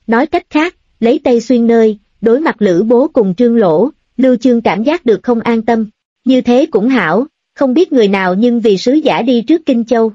Nói cách khác, lấy Tây Xuyên nơi, đối mặt Lữ Bố cùng Trương Lỗ, Lưu Chương cảm giác được không an tâm. Như thế cũng hảo, không biết người nào nhưng vì sứ giả đi trước Kinh Châu.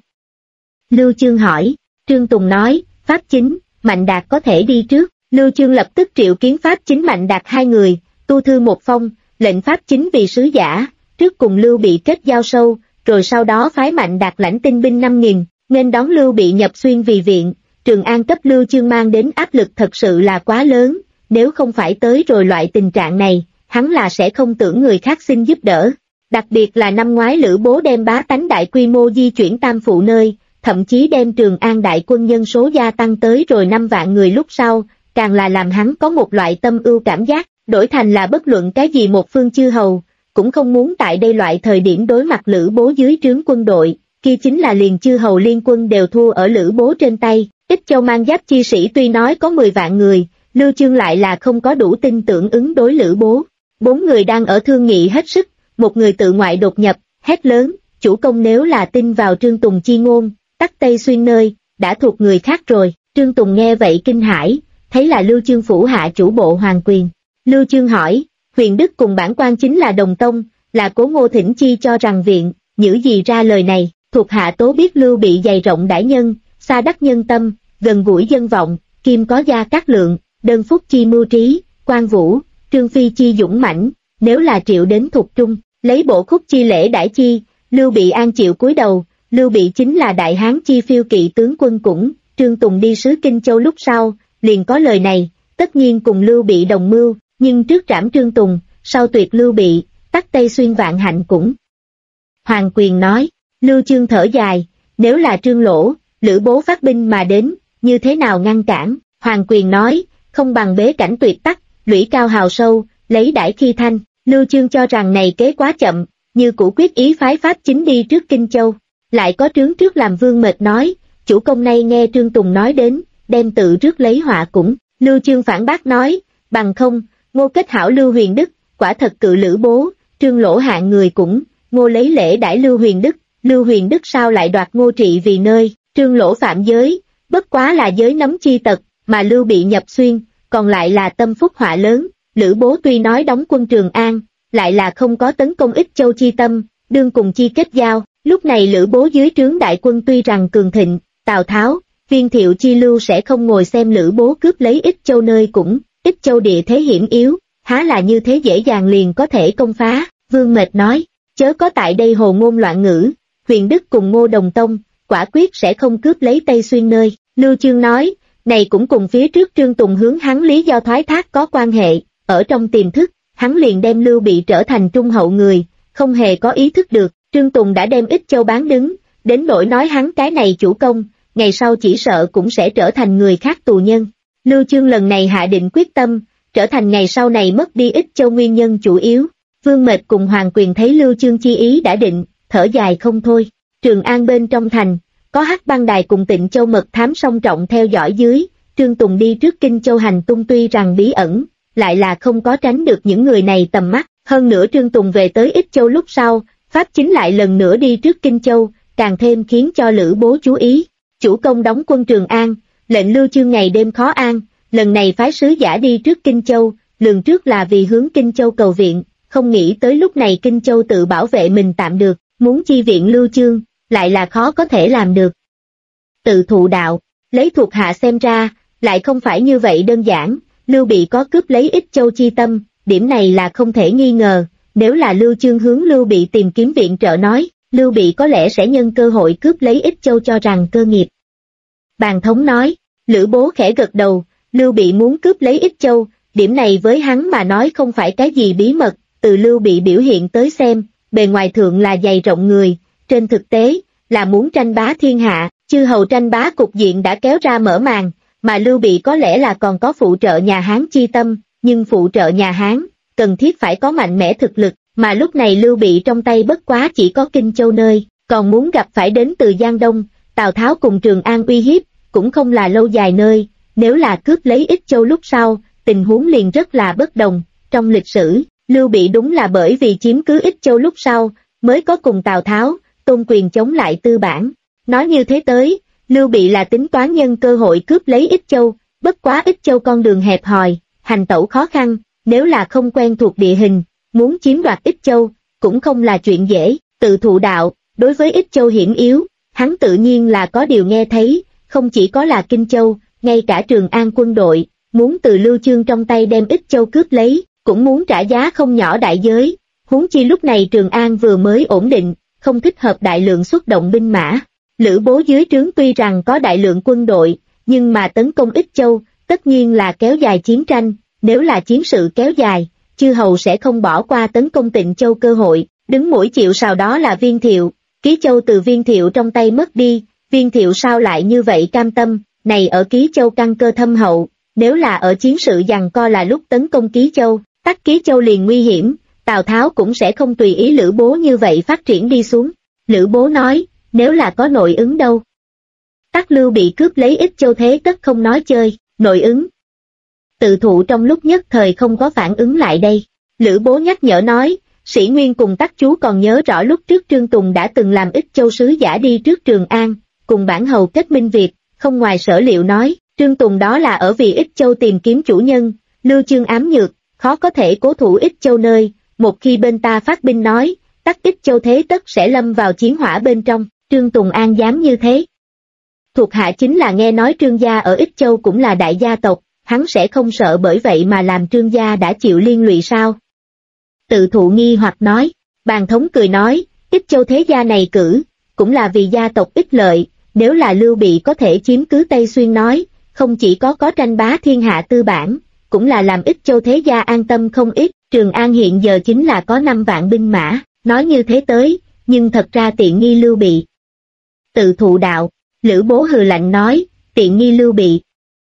Lưu Chương hỏi, Trương Tùng nói, Pháp Chính, Mạnh Đạt có thể đi trước. Lưu Chương lập tức triệu kiến Pháp Chính Mạnh Đạt hai người, tu thư một phong, lệnh Pháp Chính vì sứ giả, trước cùng Lưu Bị kết giao sâu, rồi sau đó phái Mạnh Đạt lãnh tinh binh 5.000, nên đón Lưu Bị nhập Xuyên vì viện. Trường An cấp Lưu Chương mang đến áp lực thật sự là quá lớn, nếu không phải tới rồi loại tình trạng này, hắn là sẽ không tưởng người khác xin giúp đỡ. Đặc biệt là năm ngoái Lữ Bố đem bá tánh đại quy mô di chuyển Tam Phụ nơi, thậm chí đem Trường An đại quân nhân số gia tăng tới rồi 5 vạn người lúc sau, càng là làm hắn có một loại tâm ưu cảm giác, đổi thành là bất luận cái gì một phương chư hầu, cũng không muốn tại đây loại thời điểm đối mặt Lữ Bố dưới trướng quân đội, kia chính là liền chư hầu liên quân đều thua ở Lữ Bố trên tay. Ích Châu mang giáp chi sĩ tuy nói có 10 vạn người, Lưu Chương lại là không có đủ tin tưởng ứng đối Lữ Bố. 4 người đang ở thương nghị hết sức, một người tự ngoại đột nhập, hét lớn, chủ công nếu là tin vào Trương Tùng chi ngôn, tắc Tây Xuyên nơi, đã thuộc người khác rồi. Trương Tùng nghe vậy kinh hãi, thấy là Lưu Chương phủ hạ chủ bộ Hoàng Quyền. Lưu Chương hỏi, Huyền Đức cùng bản quan chính là đồng tông, là Cố Ngô thỉnh chi cho rằng viện, nhữ gì ra lời này, thuộc hạ tố biết Lưu Bị dày rộng đại nhân, xa đắc nhân tâm, gần gũi dân vọng, kim có gia cát lượng, đơn phúc chi mưu trí, Quan Vũ, Trương Phi chi dũng mãnh, nếu là triệu đến thuộc trung, lấy bộ khúc chi lễ đãi chi, Lưu Bị an chịu cúi đầu. Lưu Bị chính là đại hán chi phiêu kỵ tướng quân cũng, Trương Tùng đi sứ Kinh Châu lúc sau, liền có lời này, tất nhiên cùng Lưu Bị đồng mưu, nhưng trước trảm Trương Tùng, sau tuyệt Lưu Bị, tắc Tây Xuyên vạn hạnh cũng. Hoàng Quyền nói, Lưu Chương thở dài, nếu là Trương Lỗ, Lữ Bố phát binh mà đến, như thế nào ngăn cản? Hoàng Quyền nói, không bằng bế cảnh tuyệt tắc, lũy cao hào sâu, lấy đãi khi thanh. Lưu Chương cho rằng này kế quá chậm, như cũ quyết ý phái Pháp Chính đi trước Kinh Châu. Lại có trướng trước làm Vương Mệt nói, chủ công nay nghe Trương Tùng nói đến, đem tự rước lấy họa cũng. Lưu Chương phản bác nói, bằng không, Ngô kết hảo Lưu Huyền Đức, quả thật cự Lữ Bố, Trương Lỗ hạng người cũng, Ngô lấy lễ đãi Lưu Huyền Đức, Lưu Huyền Đức sao lại đoạt Ngô trị vì nơi, Trương Lỗ phạm giới, bất quá là giới nấm chi tật, mà Lưu Bị nhập Xuyên, còn lại là tâm phúc họa lớn. Lữ Bố tuy nói đóng quân Trường An, lại là không có tấn công Ích Châu chi tâm, đương cùng chi kết giao. Lúc này Lữ Bố dưới trướng đại quân tuy rằng cường thịnh, Tào Tháo, Viên Thiệu chi lưu sẽ không ngồi xem Lữ Bố cướp lấy Ích Châu nơi cũng, Ích Châu địa thế hiểm yếu, há là như thế dễ dàng liền có thể công phá. Vương Mệt nói, chớ có tại đây hồ ngôn loạn ngữ, Huyền Đức cùng Ngô đồng tông, quả quyết sẽ không cướp lấy Tây Xuyên nơi. Lưu Chương nói, này cũng cùng phía trước Trương Tùng hướng hắn lý do thoái thác có quan hệ, ở trong tiềm thức, hắn liền đem Lưu Bị trở thành trung hậu người, không hề có ý thức được. Trương Tùng đã đem Ích Châu bán đứng, đến nỗi nói hắn cái này chủ công, ngày sau chỉ sợ cũng sẽ trở thành người khác tù nhân. Lưu Chương lần này hạ định quyết tâm, trở thành ngày sau này mất đi Ích Châu nguyên nhân chủ yếu. Vương Mệt cùng Hoàng Quyền thấy Lưu Chương chi ý đã định, thở dài không thôi. Trường An bên trong thành, có Hắc Băng Đài cùng Tịnh Châu mật thám song trọng theo dõi dưới, Trương Tùng đi trước Kinh Châu hành tung tuy rằng bí ẩn, lại là không có tránh được những người này tầm mắt. Hơn nữa Trương Tùng về tới Ích Châu lúc sau, Pháp Chính lại lần nữa đi trước Kinh Châu, càng thêm khiến cho Lữ Bố chú ý. Chủ công đóng quân Trường An, lệnh Lưu Chương ngày đêm khó an, lần này phái sứ giả đi trước Kinh Châu, lường trước là vì hướng Kinh Châu cầu viện, không nghĩ tới lúc này Kinh Châu tự bảo vệ mình tạm được, muốn chi viện Lưu Chương, lại là khó có thể làm được. Tự thụ đạo, lấy thuộc hạ xem ra, lại không phải như vậy đơn giản, Lưu Bị có cướp lấy Ích Châu chi tâm, điểm này là không thể nghi ngờ. Nếu là Lưu Chương hướng Lưu Bị tìm kiếm viện trợ nói, Lưu Bị có lẽ sẽ nhân cơ hội cướp lấy Ích Châu cho rằng cơ nghiệp. Bàn thống nói, Lữ Bố khẽ gật đầu, Lưu Bị muốn cướp lấy Ích Châu, điểm này với hắn mà nói không phải cái gì bí mật, từ Lưu Bị biểu hiện tới xem, bề ngoài thượng là dày rộng người, trên thực tế, là muốn tranh bá thiên hạ, chư hầu tranh bá cục diện đã kéo ra mở màn, mà Lưu Bị có lẽ là còn có phụ trợ nhà Hán chi tâm, nhưng phụ trợ nhà Hán, cần thiết phải có mạnh mẽ thực lực, mà lúc này Lưu Bị trong tay bất quá chỉ có Kinh Châu nơi, còn muốn gặp phải đến từ Giang Đông, Tào Tháo cùng Trường An uy hiếp, cũng không là lâu dài nơi, nếu là cướp lấy Ích Châu lúc sau, tình huống liền rất là bất đồng. Trong lịch sử, Lưu Bị đúng là bởi vì chiếm cứ Ích Châu lúc sau, mới có cùng Tào Tháo, Tôn Quyền chống lại Tư Bản. Nói như thế tới, Lưu Bị là tính toán nhân cơ hội cướp lấy Ích Châu, Bất quá Ích Châu con đường hẹp hòi, hành tẩu khó khăn, nếu là không quen thuộc địa hình, muốn chiếm đoạt Ích Châu, cũng không là chuyện dễ. Tự thụ đạo, đối với Ích Châu hiểm yếu, hắn tự nhiên là có điều nghe thấy, không chỉ có là Kinh Châu, ngay cả Trường An quân đội, muốn từ Lưu Chương trong tay đem Ích Châu cướp lấy, cũng muốn trả giá không nhỏ đại giới, huống chi lúc này Trường An vừa mới ổn định, không thích hợp đại lượng xuất động binh mã. Lữ Bố dưới trướng tuy rằng có đại lượng quân đội, nhưng mà tấn công Ích Châu, tất nhiên là kéo dài chiến tranh, nếu là chiến sự kéo dài, chư hầu sẽ không bỏ qua tấn công Tịnh Châu cơ hội, đứng mũi chịu sào đó là Viên Thiệu, Ký Châu từ Viên Thiệu trong tay mất đi, Viên Thiệu sao lại như vậy cam tâm, này ở Ký Châu căn cơ thâm hậu, nếu là ở chiến sự giằng co là lúc tấn công Ký Châu, tắc Ký Châu liền nguy hiểm, Tào Tháo cũng sẽ không tùy ý Lữ Bố như vậy phát triển đi xuống. Lữ Bố nói, nếu là có nội ứng đâu? Tắc Lưu bị cướp lấy Ích Châu thế tất không nói chơi, nội ứng. Tự thụ trong lúc nhất thời không có phản ứng lại đây. Lữ Bố nhắc nhở nói, Sĩ Nguyên cùng Tắc chú còn nhớ rõ lúc trước Trương Tùng đã từng làm Ích Châu sứ giả đi trước Trường An, cùng bản hầu kết minh việc, không ngoài sở liệu nói, Trương Tùng đó là ở vì Ích Châu tìm kiếm chủ nhân, Lưu Chương ám nhược, khó có thể cố thủ Ích Châu nơi, một khi bên ta phát binh nói, Tắc Ích Châu thế tất sẽ lâm vào chiến hỏa bên trong, Trương Tùng an dám như thế. Thuộc hạ chính là nghe nói Trương gia ở Ích Châu cũng là đại gia tộc, hắn sẽ không sợ bởi vậy mà làm Trương gia đã chịu liên lụy sao? Tự thụ nghi hoặc nói, Bàn Thống cười nói, Ích Châu thế gia này cử, cũng là vì gia tộc ích lợi, nếu là Lưu Bị có thể chiếm cứ Tây Xuyên nói, không chỉ có tranh bá thiên hạ tư bản, cũng là làm Ích Châu thế gia an tâm không ít, Trường An hiện giờ chính là có 5 vạn binh mã, nói như thế tới, nhưng thật ra tiện nghi Lưu Bị. Tự thụ đạo, Lữ Bố hừ lạnh nói, tiện nghi Lưu Bị.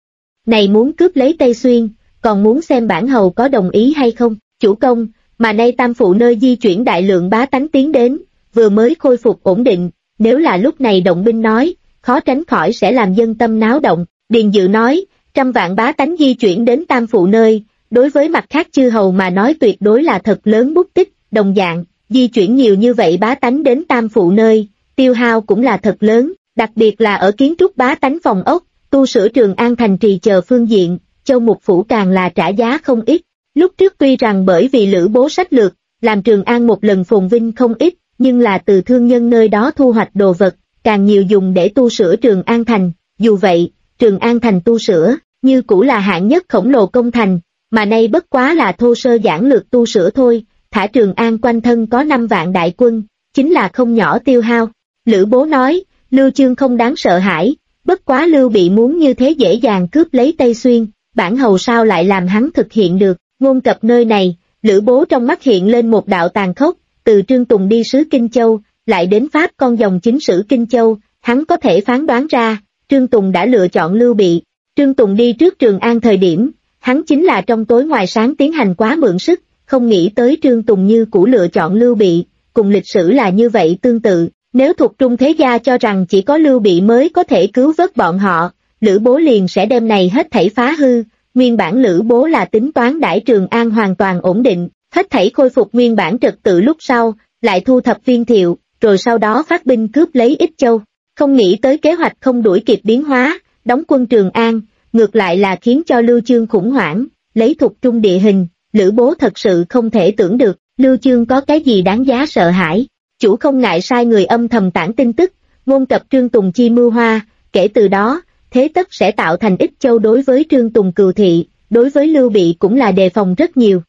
Này muốn cướp lấy Tây Xuyên, còn muốn xem bản hầu có đồng ý hay không, chủ công, mà nay Tam Phụ nơi di chuyển đại lượng bá tánh tiến đến, vừa mới khôi phục ổn định, nếu là lúc này động binh nói, khó tránh khỏi sẽ làm dân tâm náo động. Điền Dự nói, 100 vạn bá tánh di chuyển đến Tam Phụ nơi, đối với mặt khác chư hầu mà nói tuyệt đối là thật lớn bút tích, đồng dạng, di chuyển nhiều như vậy bá tánh đến Tam Phụ nơi, tiêu hao cũng là thật lớn, đặc biệt là ở kiến trúc bá tánh phòng ốc, tu sửa Trường An thành trì chờ phương diện, Châu Mục Phủ càng là trả giá không ít. Lúc trước tuy rằng bởi vì Lữ Bố sách lược, làm Trường An một lần phồn vinh không ít, nhưng là từ thương nhân nơi đó thu hoạch đồ vật, càng nhiều dùng để tu sửa Trường An thành. Dù vậy, Trường An thành tu sửa, như cũ là hạng nhất khổng lồ công thành, mà nay bất quá là thô sơ giản lược tu sửa thôi, thả Trường An quanh thân có 5 vạn đại quân, chính là không nhỏ tiêu hao. Lữ Bố nói, Lưu Chương không đáng sợ hãi, bất quá Lưu Bị muốn như thế dễ dàng cướp lấy Tây Xuyên, bản hầu sao lại làm hắn thực hiện được. Ngôn cập nơi này, Lữ Bố trong mắt hiện lên một đạo tàn khốc, từ Trương Tùng đi sứ Kinh Châu, lại đến Pháp con dòng chính sử Kinh Châu, hắn có thể phán đoán ra, Trương Tùng đã lựa chọn Lưu Bị. Trương Tùng đi trước Trường An thời điểm, hắn chính là trong tối ngoài sáng tiến hành quá mượn sức, không nghĩ tới Trương Tùng như cũ lựa chọn Lưu Bị, cùng lịch sử là như vậy tương tự. Nếu thuộc Trung thế gia cho rằng chỉ có Lưu Bị mới có thể cứu vớt bọn họ, Lữ Bố liền sẽ đem này hết thảy phá hư. Nguyên bản Lữ Bố là tính toán đãi Trường An hoàn toàn ổn định, hết thảy khôi phục nguyên bản trật tự lúc sau, lại thu thập Viên Thiệu, rồi sau đó phát binh cướp lấy Ích Châu. Không nghĩ tới kế hoạch không đuổi kịp biến hóa, đóng quân Trường An, ngược lại là khiến cho Lưu Chương khủng hoảng, lấy thuộc Trung địa hình, Lữ Bố thật sự không thể tưởng được, Lưu Chương có cái gì đáng giá sợ hãi. Chủ không ngại sai người âm thầm tản tin tức, ngôn cập Trương Tùng chi mưu hoa, kể từ đó, thế tất sẽ tạo thành Ích Châu đối với Trương Tùng cừu thị, đối với Lưu Bị cũng là đề phòng rất nhiều.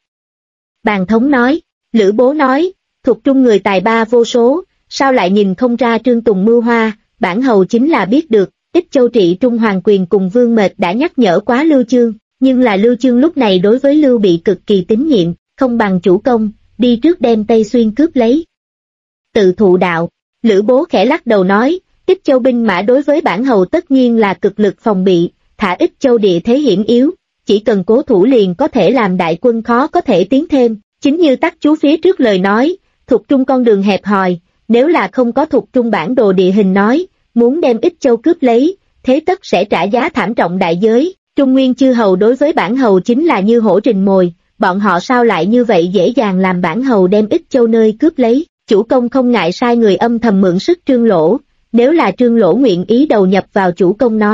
Bàn Thống nói, Lữ Bố nói, thuộc Trung người tài ba vô số, sao lại nhìn không ra Trương Tùng mưu hoa, bản hầu chính là biết được, Ích Châu trị Trung Hoàng Quyền cùng Vương Mệt đã nhắc nhở quá Lưu Chương, nhưng là Lưu Chương lúc này đối với Lưu Bị cực kỳ tín nhiệm, không bằng chủ công, đi trước đem Tây Xuyên cướp lấy. Tự thụ đạo, Lữ Bố khẽ lắc đầu nói, Ích Châu binh mã đối với bản hầu tất nhiên là cực lực phòng bị, thả Ích Châu địa thế hiểm yếu, chỉ cần cố thủ liền có thể làm đại quân khó có thể tiến thêm, chính như Tắc chú phía trước lời nói, thuộc Trung con đường hẹp hòi, nếu là không có thuộc Trung bản đồ địa hình nói, muốn đem Ích Châu cướp lấy, thế tất sẽ trả giá thảm trọng đại giới, Trung Nguyên chư hầu đối với bản hầu chính là như hổ rình mồi, bọn họ sao lại như vậy dễ dàng làm bản hầu đem Ích Châu nơi cướp lấy, chủ công không ngại sai người âm thầm mượn sức Trương Lỗ, nếu là Trương Lỗ nguyện ý đầu nhập vào chủ công nói,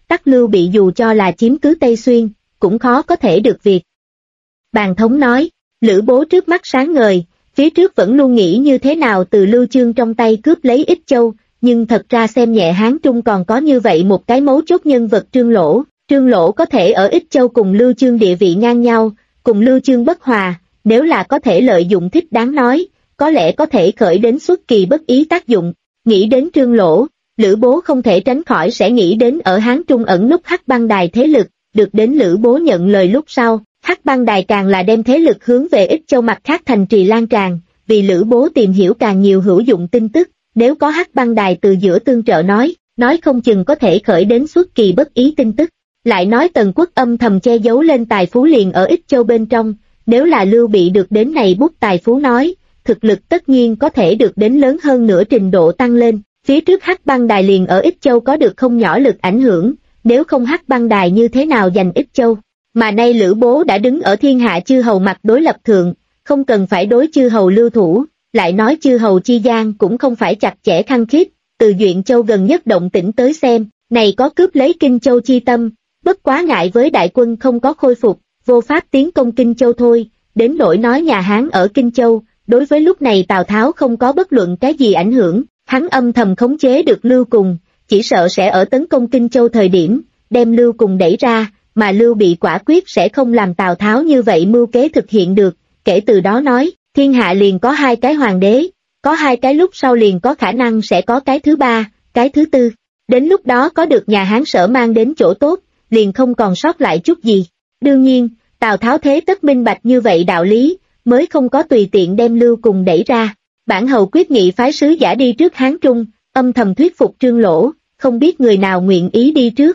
Tắc Lưu Bị dù cho là chiếm cứ Tây Xuyên, cũng khó có thể được việc. Bàn thống nói, Lữ Bố trước mắt sáng ngời, phía trước vẫn luôn nghĩ như thế nào từ Lưu Chương trong tay cướp lấy Ích Châu, nhưng thật ra xem nhẹ Hán Trung còn có như vậy một cái mấu chốt nhân vật Trương Lỗ. Trương Lỗ có thể ở Ích Châu cùng Lưu Chương địa vị ngang nhau, cùng Lưu Chương bất hòa, nếu là có thể lợi dụng thích đáng nói, có lẽ có thể khởi đến xuất kỳ bất ý tác dụng. Nghĩ đến Trương Lỗ, Lữ Bố không thể tránh khỏi sẽ nghĩ đến ở Hán Trung ẩn núp Hắc Băng Đài thế lực, được đến Lữ Bố nhận lời lúc sau, Hắc Băng Đài càng là đem thế lực hướng về Ích Châu mặt khác thành trì lan tràn, vì Lữ Bố tìm hiểu càng nhiều hữu dụng tin tức, nếu có Hắc Băng Đài từ giữa tương trợ nói không chừng có thể khởi đến xuất kỳ bất ý tin tức. Lại nói Tần Quốc âm thầm che giấu lên tài phú liền ở Ích Châu bên trong, nếu là Lưu Bị được đến này bút tài phú nói, thực lực tất nhiên có thể được đến lớn hơn nửa trình độ tăng lên. Phía trước Hắc Băng Đài liền ở Ích Châu có được không nhỏ lực ảnh hưởng, nếu không Hắc Băng Đài như thế nào giành Ích Châu. Mà nay Lữ Bố đã đứng ở thiên hạ chư hầu mặt đối lập thượng, không cần phải đối chư hầu lưu thủ, lại nói chư hầu chi gian cũng không phải chặt chẽ khăng khít, từ Duyện Châu gần nhất động tĩnh tới xem, này có cướp lấy Kinh Châu chi tâm, bất quá ngại với đại quân không có khôi phục, vô pháp tiến công Kinh Châu thôi, đến nỗi nói nhà Hán ở Kinh Châu, đối với lúc này Tào Tháo không có bất luận cái gì ảnh hưởng, hắn âm thầm khống chế được Lưu Cùng, chỉ sợ sẽ ở tấn công Kinh Châu thời điểm, đem Lưu Cùng đẩy ra, mà Lưu Bị quả quyết sẽ không làm Tào Tháo như vậy mưu kế thực hiện được, kể từ đó nói, thiên hạ liền có 2 cái hoàng đế, có 2 cái lúc sau liền có khả năng sẽ có cái thứ 3, cái thứ 4, đến lúc đó có được nhà Hán Sở mang đến chỗ tốt, liền không còn sót lại chút gì. Đương nhiên, Tào Tháo thế tất minh bạch như vậy đạo lý, mới không có tùy tiện đem Lưu Cùng đẩy ra. Bản hầu quyết nghị phái sứ giả đi trước Hán Trung, âm thầm thuyết phục Trương Lỗ, không biết người nào nguyện ý đi trước.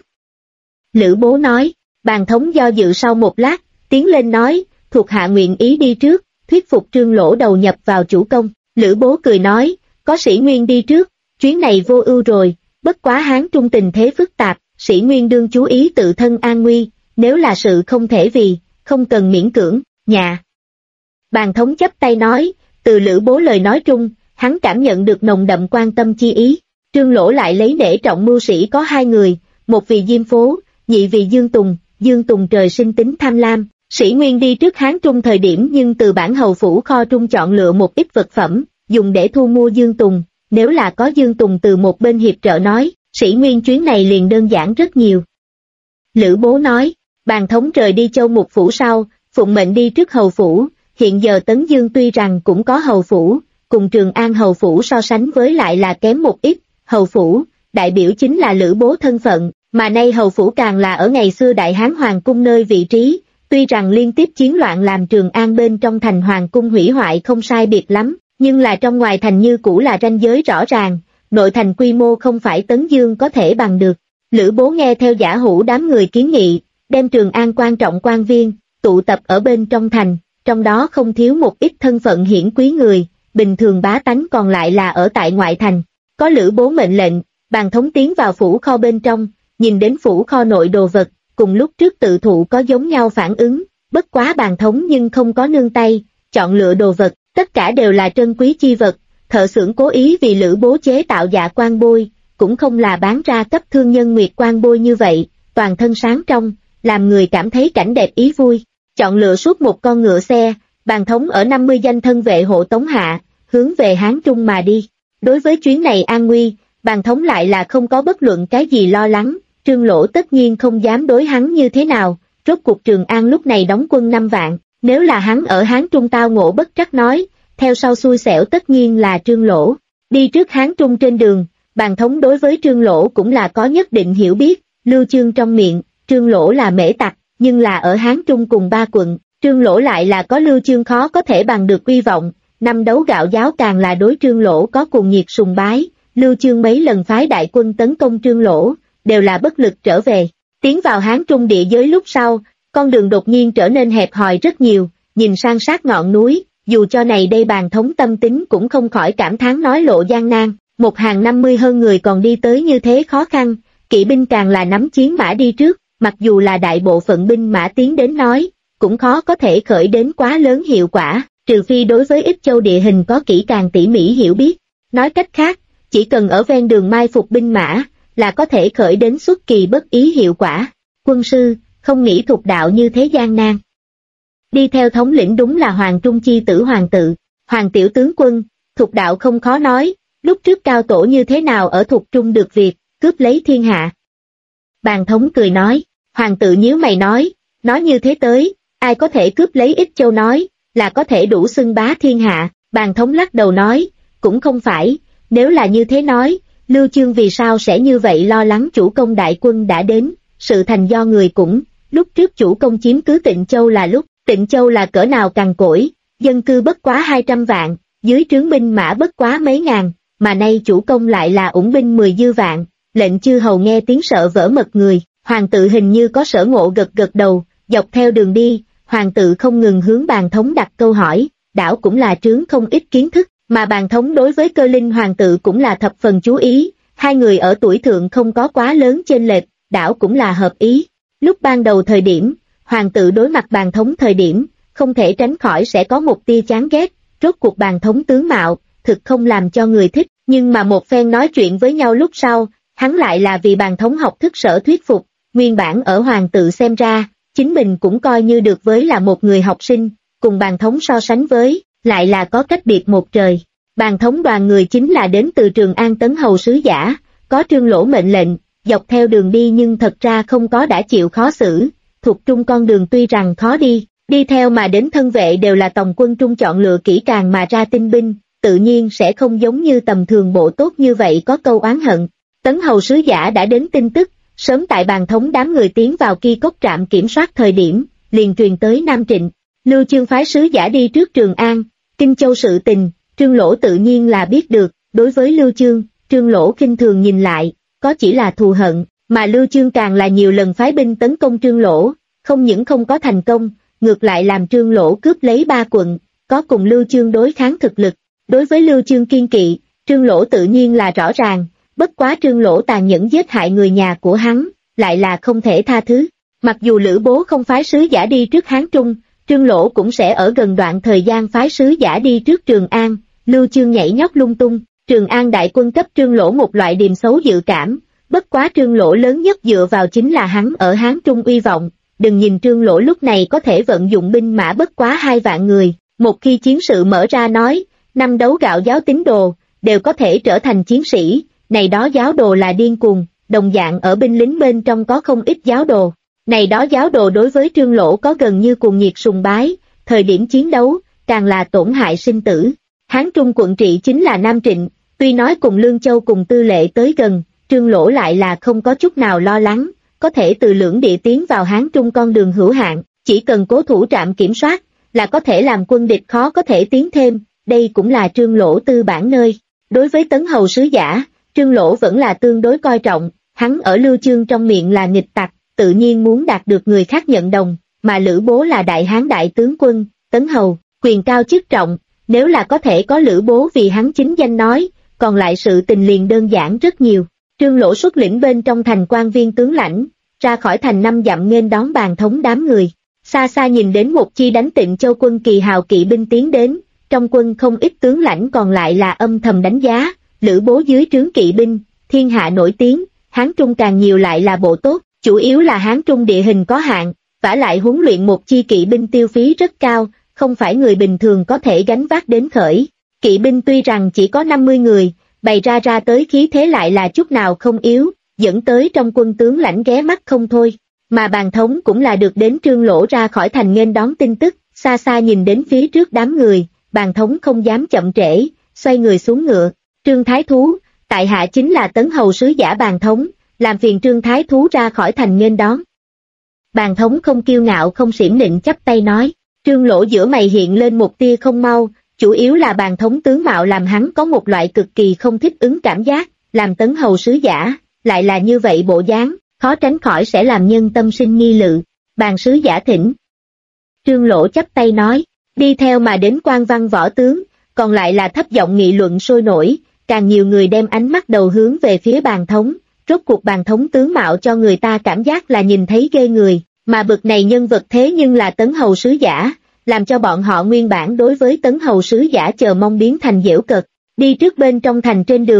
Lữ Bố nói, Bàn thống do dự sau một lát, tiến lên nói, thuộc hạ nguyện ý đi trước, thuyết phục Trương Lỗ đầu nhập vào chủ công. Lữ Bố cười nói, có Sĩ Nguyên đi trước, chuyến này vô ưu rồi, bất quá Hán Trung tình thế phức tạp, Sĩ Nguyên đương chú ý tự thân an nguy, nếu là sự không thể vì, không cần miễn cưỡng, nhà. Bàn thống chắp tay nói, từ Lữ Bố lời nói trung, hắn cảm nhận được nồng đậm quan tâm chi ý. Trương Lỗ lại lấy nể trọng mưu sĩ có 2 người, một vì Diêm Phố, nhị vì Dương Tùng trời sinh tính tham lam. Sĩ Nguyên đi trước Hán Trung thời điểm nhưng từ bản hầu phủ kho trung chọn lựa một ít vật phẩm, dùng để thu mua Dương Tùng, nếu là có Dương Tùng từ một bên hiệp trợ nói, Sĩ Nguyên chuyến này liền đơn giản rất nhiều. Lữ Bố nói, Bàn thống rời đi Châu Mục phủ sau, phụng mệnh đi trước hầu phủ, hiện giờ Tấn Dương tuy rằng cũng có hầu phủ, cùng Trường An hầu phủ so sánh với lại là kém một ít, hầu phủ, đại biểu chính là Lữ Bố thân phận, mà nay hầu phủ càng là ở ngày xưa Đại Hán Hoàng cung nơi vị trí, tuy rằng liên tiếp chiến loạn làm Trường An bên trong thành Hoàng cung hủy hoại không sai biệt lắm, nhưng là trong ngoài thành như cũ là ranh giới rõ ràng, nội thành quy mô không phải Tấn Dương có thể bằng được. Lữ Bố nghe theo giả hữu đám người kiến nghị, đem Trường An quan trọng quan viên, tụ tập ở bên trong thành, trong đó không thiếu một ít thân phận hiển quý người, bình thường bá tánh còn lại là ở tại ngoại thành. Có Lữ Bố mệnh lệnh, Bàn thống tiến vào phủ kho bên trong, nhìn đến phủ kho nội đồ vật, cùng lúc trước tự thụ có giống nhau phản ứng, bất quá Bàn thống nhưng không có nương tay, chọn lựa đồ vật, tất cả đều là trân quý chi vật, thợ xưởng cố ý vì Lữ Bố chế tạo dạ quan bôi, cũng không là bán ra cấp thương nhân nguyệt quan bôi như vậy, toàn thân sáng trong, làm người cảm thấy cảnh đẹp ý vui. Chọn lựa suốt một con ngựa xe, Bàn thống ở 50 danh thân vệ hộ tống hạ, hướng về Hán Trung mà đi. Đối với chuyến này an nguy, Bàn thống lại là không có bất luận cái gì lo lắng, Trương Lỗ tất nhiên không dám đối hắn như thế nào, rốt cuộc Trường An lúc này đóng quân 5 vạn, nếu là hắn ở Hán Trung tao ngộ bất trắc nói, theo sau xui xẻo tất nhiên là Trương Lỗ. Đi trước Hán Trung trên đường, Bàn thống đối với Trương Lỗ cũng là có nhất định hiểu biết, Lưu Chương trong miệng, Trương Lỗ là mễ tặc, nhưng là ở Hán Trung cùng 3 quận, Trương Lỗ lại là có Lưu Chương khó có thể bằng được uy vọng, năm đấu gạo giáo càng là đối Trương Lỗ có cuồng nhiệt sùng bái, Lưu Chương mấy lần phái đại quân tấn công Trương Lỗ, đều là bất lực trở về. Tiến vào Hán Trung địa giới lúc sau, con đường đột nhiên trở nên hẹp hòi rất nhiều, nhìn sang sát ngọn núi, dù cho này đây Bàn thống tâm tính cũng không khỏi cảm thán nói lộ gian nan, một hàng 50 hơn người còn đi tới như thế khó khăn, kỵ binh càng là nắm chiến mã đi trước, mặc dù là đại bộ phận binh mã tiến đến nói, cũng khó có thể khởi đến quá lớn hiệu quả, trừ phi đối với Ích Châu địa hình có kỹ càng tỉ mỉ hiểu biết. Nói cách khác, chỉ cần ở ven đường mai phục binh mã, là có thể khởi đến xuất kỳ bất ý hiệu quả. Quân sư, không nghĩ thuộc đạo như thế gian nan. Đi theo thống lĩnh đúng là Hoàng Trung chi tử Hoàng Tự, Hoàng tiểu tướng quân, thuộc đạo không khó nói, lúc trước cao tổ như thế nào ở thuộc trung được việc, cướp lấy thiên hạ. Bàn thống cười nói, Hoàng Tự nhíu mày nói như thế tới, ai có thể cướp lấy Ích Châu nói, là có thể đủ xưng bá thiên hạ. Bàn thống lắc đầu nói, cũng không phải, nếu là như thế nói, Lưu Chương vì sao sẽ như vậy lo lắng chủ công đại quân đã đến, sự thành do người cũng, lúc trước chủ công chiếm cứ Tịnh Châu là lúc, Tịnh Châu là cỡ nào cằn cỗi, dân cư bất quá 200 vạn, dưới trướng binh mã bất quá mấy ngàn, mà nay chủ công lại là ủng binh 10 dư vạn, lệnh chư hầu nghe tiếng sợ vỡ mật người. Hoàng Tự hình như có sở ngộ gật đầu, dọc theo đường đi, Hoàng Tự không ngừng hướng Bàn thống đặt câu hỏi, đảo cũng là trướng không ít kiến thức, mà Bàn thống đối với Cơ Linh Hoàng Tự cũng là thập phần chú ý, hai người ở tuổi thượng không có quá lớn chênh lệch, đảo cũng là hợp ý. Lúc ban đầu thời điểm, Hoàng Tự đối mặt Bàn thống thời điểm, không thể tránh khỏi sẽ có một tia chán ghét, rốt cuộc Bàn thống tướng mạo, thực không làm cho người thích, nhưng mà một phen nói chuyện với nhau lúc sau, hắn lại là vì Bàn thống học thức sở thuyết phục, nguyên bản ở Hoàng Tự xem ra, chính mình cũng coi như được với là một người học sinh, cùng Bàn thống so sánh với, lại là có cách biệt một trời. Bàn thống đoàn người chính là đến từ Trường An Tấn Hầu sứ giả, có Trương Lỗ mệnh lệnh, dọc theo đường đi nhưng thật ra không có đã chịu khó xử, thuộc trung con đường tuy rằng khó đi theo mà đến thân vệ đều là tòng quân trung chọn lựa kỹ càng mà ra tinh binh, tự nhiên sẽ không giống như tầm thường bộ tốt như vậy có câu oán hận. Tấn Hầu sứ giả đã đến tin tức, sớm tại Bàn thống đám người tiến vào Ki Cốc trạm kiểm soát thời điểm, liền truyền tới Nam Trịnh, Lưu Chương phái sứ giả đi trước Trường An, Kinh Châu sự tình, Trương Lỗ tự nhiên là biết được, đối với Lưu Chương, Trương Lỗ khinh thường nhìn lại, có chỉ là thù hận, mà Lưu Chương càng là nhiều lần phái binh tấn công Trương Lỗ, không những không có thành công, ngược lại làm Trương Lỗ cướp lấy 3 quận, có cùng Lưu Chương đối kháng thực lực. Đối với Lưu Chương kiên kỵ, Trương Lỗ tự nhiên là rõ ràng, bất quá Trương Lỗ tàn nhẫn giết hại người nhà của hắn, lại là không thể tha thứ. Mặc dù Lữ Bố không phái sứ giả đi trước Hán Trung, Trương Lỗ cũng sẽ ở gần đoạn thời gian phái sứ giả đi trước Trường An. Lưu Chương nhảy nhót lung tung, Trường An đại quân cấp Trương Lỗ một loại điềm xấu dự cảm, bất quá Trương Lỗ lớn nhất dựa vào chính là hắn ở Hán Trung uy vọng. Đừng nhìn Trương Lỗ lúc này có thể vận dụng binh mã bất quá 2 vạn người, một khi chiến sự mở ra nói, năm đấu gạo giáo tín đồ, đều có thể trở thành chiến sĩ, này đó giáo đồ là điên cuồng, đồng dạng ở binh lính bên trong có không ít giáo đồ. Này đó giáo đồ đối với Trương Lỗ có gần như cuồng nhiệt sùng bái, thời điểm chiến đấu, càng là tổn hại sinh tử. Hán Trung quận trị chính là Nam Trịnh, tuy nói cùng Lương Châu cùng Tư Lệ tới gần, Trương Lỗ lại là không có chút nào lo lắng, có thể từ lưỡng địa tiến vào Hán Trung con đường hữu hạn, chỉ cần cố thủ trạm kiểm soát, là có thể làm quân địch khó có thể tiến thêm, đây cũng là Trương Lỗ tư bản nơi. Đối với Tấn Hầu sứ giả, Trương Lỗ vẫn là tương đối coi trọng, hắn ở Lưu Chương trong miệng là nghịch tặc, tự nhiên muốn đạt được người khác nhận đồng, mà Lữ Bố là đại hán đại tướng quân, Tấn Hầu, quyền cao chức trọng, nếu là có thể có Lữ Bố vì hắn chính danh nói, còn lại sự tình liền đơn giản rất nhiều. Trương Lỗ xuất lĩnh bên trong thành quan viên tướng lãnh, ra khỏi thành 5 dặm nghênh đón Bàn thống đám người, xa xa nhìn đến một chi đánh Tịnh Châu quân kỳ hào kỵ binh tiến đến, trong quân không ít tướng lãnh còn lại là âm thầm đánh giá, Lữ Bố dưới trướng kỵ binh, thiên hạ nổi tiếng, Hán Trung càng nhiều lại là bộ tốt, chủ yếu là Hán Trung địa hình có hạn, vả lại huấn luyện một chi kỵ binh tiêu phí rất cao, không phải người bình thường có thể gánh vác đến khởi. Kỵ binh tuy rằng chỉ có 50 người, bày ra tới khí thế lại là chút nào không yếu, dẫn tới trong quân tướng lãnh ghé mắt không thôi. Mà Bàn thống cũng là được đến Trương Lỗ ra khỏi thành nghênh đón tin tức, xa xa nhìn đến phía trước đám người, Bàn thống không dám chậm trễ, xoay người xuống ngựa. Trương Thái Thú, tại hạ chính là Tấn Hầu sứ giả Bàn thống, làm phiền Trương Thái Thú ra khỏi thành nghênh đón. Bàn thống không kiêu ngạo không xiểm nịnh chắp tay nói, Trương Lỗ giữa mày hiện lên một tia không mau, chủ yếu là Bàn thống tướng mạo làm hắn có một loại cực kỳ không thích ứng cảm giác, làm Tấn Hầu sứ giả, lại là như vậy bộ dáng, khó tránh khỏi sẽ làm nhân tâm sinh nghi lự. Bàn sứ giả thỉnh. Trương Lỗ chắp tay nói, đi theo mà đến quan văn võ tướng, còn lại là thấp giọng nghị luận sôi nổi, càng nhiều người đem ánh mắt đầu hướng về phía Bàn thống, rốt cuộc Bàn thống tướng mạo cho người ta cảm giác là nhìn thấy ghê người, mà bực này nhân vật thế nhưng là Tấn Hầu sứ giả, làm cho bọn họ nguyên bản đối với Tấn Hầu sứ giả chờ mong biến thành giễu cợt. Đi trước bên trong thành trên đường,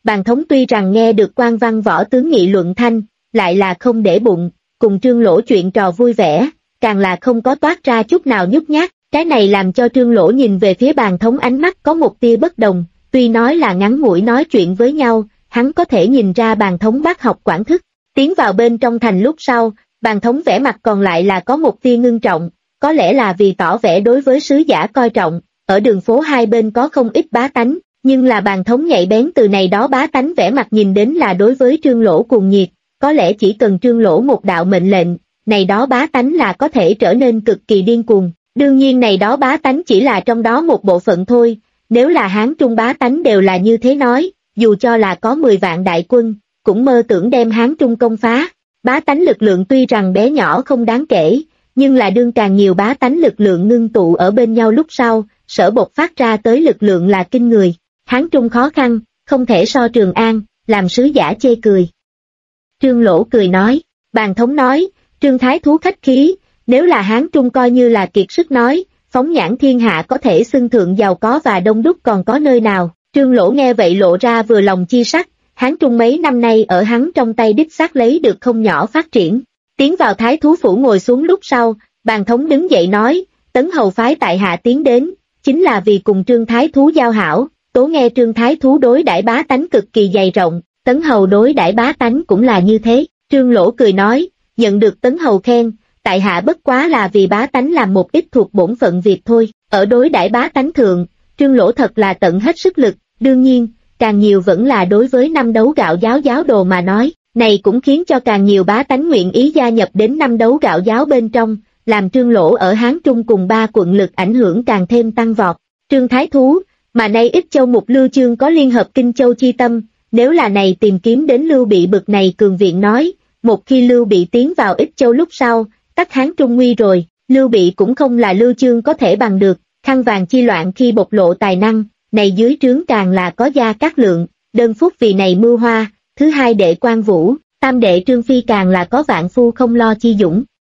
Bàn thống tuy rằng nghe được quan văn võ tướng nghị luận thanh, lại là không để bụng, cùng Trương Lỗ chuyện trò vui vẻ, càng là không có toát ra chút nào nhút nhát, cái này làm cho Trương Lỗ nhìn về phía bàn thống ánh mắt có một tia bất đồng, tuy nói là ngắn ngủi nói chuyện với nhau, hắn có thể nhìn ra bàn thống bác học quản thức. Tiến vào bên trong thành lúc sau, bàn thống vẻ mặt còn lại là có một tia ngưng trọng, có lẽ là vì tỏ vẻ đối với sứ giả coi trọng, ở đường phố hai bên có không ít bá tánh, nhưng là bàn thống nhạy bén từ này đó bá tánh vẻ mặt nhìn đến là đối với Trương Lỗ cuồng nhiệt, có lẽ chỉ cần Trương Lỗ một đạo mệnh lệnh, này đó bá tánh là có thể trở nên cực kỳ điên cuồng. Đương nhiên này đó bá tánh chỉ là trong đó một bộ phận thôi, nếu là Hán Trung bá tánh đều là như thế nói, dù cho là có 10 vạn đại quân, cũng mơ tưởng đem Hán Trung công phá. Bá tánh lực lượng tuy rằng bé nhỏ không đáng kể, nhưng là đương càng nhiều bá tánh lực lượng ngưng tụ ở bên nhau lúc sau, sở bộc phát ra tới lực lượng là kinh người. Hán Trung khó khăn, không thể so Trường An, làm sứ giả chê cười. Trương Lỗ cười nói, bàn thống nói, Trương Thái Thú khách khí, nếu là Hán Trung coi như là kiệt sức nói, phóng nhãn thiên hạ có thể xưng thượng giàu có và đông đúc còn có nơi nào. Trương Lỗ nghe vậy lộ ra vừa lòng chi sắc, Hán Trung mấy năm nay ở hắn trong tay đích xác lấy được không nhỏ phát triển. Tiến vào Thái Thú phủ ngồi xuống lúc sau, bàn thống đứng dậy nói, Tấn Hầu phái tại hạ tiến đến, chính là vì cùng Trương Thái Thú giao hảo, tố nghe Trương Thái Thú đối đãi bá tánh cực kỳ dày rộng, Tấn Hầu đối đãi bá tánh cũng là như thế. Trương Lỗ cười nói, nhận được Tấn Hầu khen, tại hạ bất quá là vì bá tánh làm một ít thuộc bổn phận việc thôi, ở đối đãi bá tánh thượng, Trương Lỗ thật là tận hết sức lực, đương nhiên, càng nhiều vẫn là đối với năm đấu gạo giáo giáo đồ mà nói, này cũng khiến cho càng nhiều bá tánh nguyện ý gia nhập đến năm đấu gạo giáo bên trong, làm Trương Lỗ ở Hán Trung cùng 3 quận lực ảnh hưởng càng thêm tăng vọt. Trương Thái Thú, mà nay Ích Châu Mục Lưu Chương có liên hợp Kinh Châu chi tâm, nếu là này tìm kiếm đến Lưu Bị bực này cường viện nói, một khi Lưu Bị tiến vào Ích Châu lúc sau, tắc Hán Trung nguy rồi, Lưu Bị cũng không là Lưu Chương có thể bằng được, khăn vàng chi loạn khi bộc lộ tài năng, này dưới trướng càng là có Gia Cát Lượng, đơn phúc vì này mưu hoa, thứ hai đệ Quan Vũ, tam đệ Trương Phi càng là có vạn phu không lo chi dũng.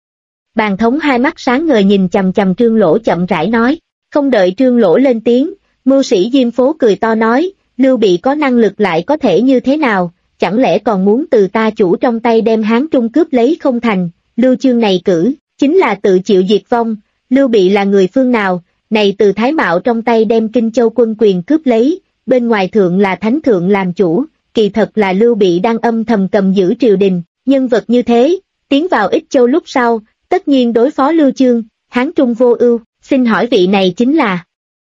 Bàn thống hai mắt sáng ngời nhìn chằm chằm Trương Lỗ chậm rãi nói, không đợi Trương Lỗ lên tiếng, mưu sĩ Diêm Phố cười to nói, Lưu Bị có năng lực lại có thể như thế nào, chẳng lẽ còn muốn từ ta chủ trong tay đem Hán Trung cướp lấy không thành, Lưu Chương này cử, chính là tự chịu diệt vong, Lưu Bị là người phương nào, này từ Thái Mạo trong tay đem Kinh Châu quân quyền cướp lấy, bên ngoài thượng là Thánh Thượng làm chủ, kỳ thật là Lưu Bị đang âm thầm cầm giữ triều đình, nhân vật như thế, tiến vào Ích Châu lúc sau, tất nhiên đối phó Lưu Chương, Hán Trung vô ưu, xin hỏi vị này chính là.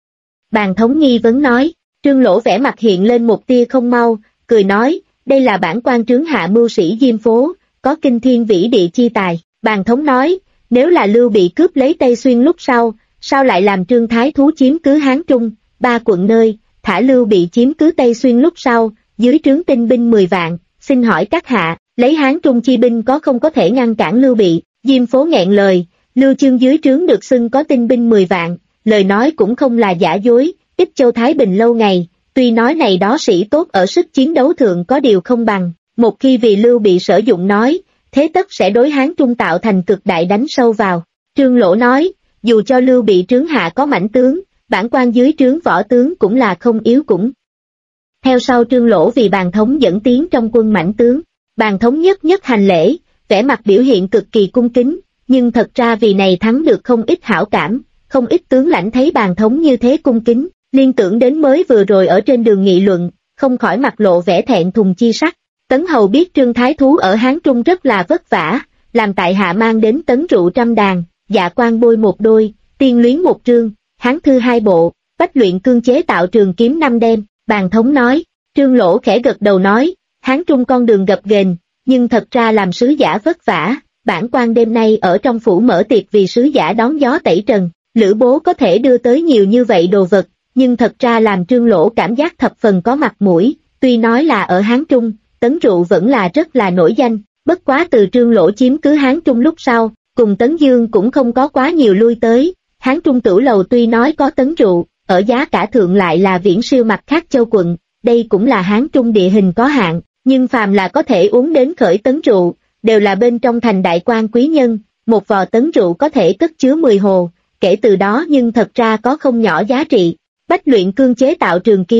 Bàn thống nghi vấn nói, Trương Lỗ vẻ mặt hiện lên một tia không mau, cười nói, đây là bản quan trướng hạ mưu sĩ Diêm Phố, có kinh thiên vĩ địa chi tài. Bàn thống nói, nếu là Lưu Bị cướp lấy Tây Xuyên lúc sau, sao lại làm Trương Thái Thú chiếm cứ Hán Trung, 3 quận nơi, thả Lưu Bị chiếm cứ Tây Xuyên lúc sau, dưới trướng tinh binh 10 vạn, xin hỏi các hạ, lấy Hán Trung chi binh có không có thể ngăn cản Lưu Bị. Diêm Phố nghẹn lời, Lưu Chương dưới trướng được xưng có tinh binh 10 vạn, lời nói cũng không là giả dối, Ích Châu Thái Bình lâu ngày, tuy nói này đó sĩ tốt ở sức chiến đấu thượng có điều không bằng, một khi vì Lưu Bị sử dụng nói, thế tất sẽ đối Hán Trung tạo thành cực đại đánh sâu vào. Trương Lỗ nói, dù cho Lưu Bị trướng hạ có mãnh tướng, bản quan dưới trướng võ tướng cũng là không yếu cũng. Theo sau Trương Lỗ vì bàn thống dẫn tiến trong quân mãnh tướng, bàn thống nhất nhất hành lễ, vẻ mặt biểu hiện cực kỳ cung kính, nhưng thật ra vì này thắng được không ít hảo cảm, không ít tướng lãnh thấy bàn thống như thế cung kính, liên tưởng đến mới vừa rồi ở trên đường nghị luận, không khỏi mặt lộ vẻ thẹn thùng chi sắc. Tấn Hầu biết Trương Thái Thú ở Hán Trung rất là vất vả, làm tại hạ mang đến tấn rượu 100 đàn, dạ quan bôi 1 đôi, tiên luyến 1 trương, Hán thư 2 bộ, bách luyện cương chế tạo trường kiếm 5 đem. Bàn thống nói, Trương Lỗ khẽ gật đầu nói, Hán Trung con đường gập ghềnh, nhưng thật ra làm sứ giả vất vả, bản quan đêm nay ở trong phủ mở tiệc vì sứ giả đón gió tẩy trần, Lữ Bố có thể đưa tới nhiều như vậy đồ vật, nhưng thật ra làm Trương Lỗ cảm giác thập phần có mặt mũi, tuy nói là ở Hán Trung, Tấn Rượu vẫn là rất là nổi danh, bất quá từ Trương Lỗ chiếm cứ Hán Trung lúc sau, cùng Tấn Dương cũng không có quá nhiều lui tới, Hán Trung Tửu Lầu tuy nói có Tấn Rượu, ở giá cả thượng lại là viễn siêu mặt khác châu quận, đây cũng là Hán Trung địa hình có hạn, nhưng phàm là có thể uống đến khởi Tấn Rượu, đều là bên trong thành đại quan quý nhân, một vò Tấn Rượu có thể cất chứa 10 hồ, kể từ đó nhưng thật ra có không nhỏ giá trị. Bách luyện cương chế tạo trường kiếm,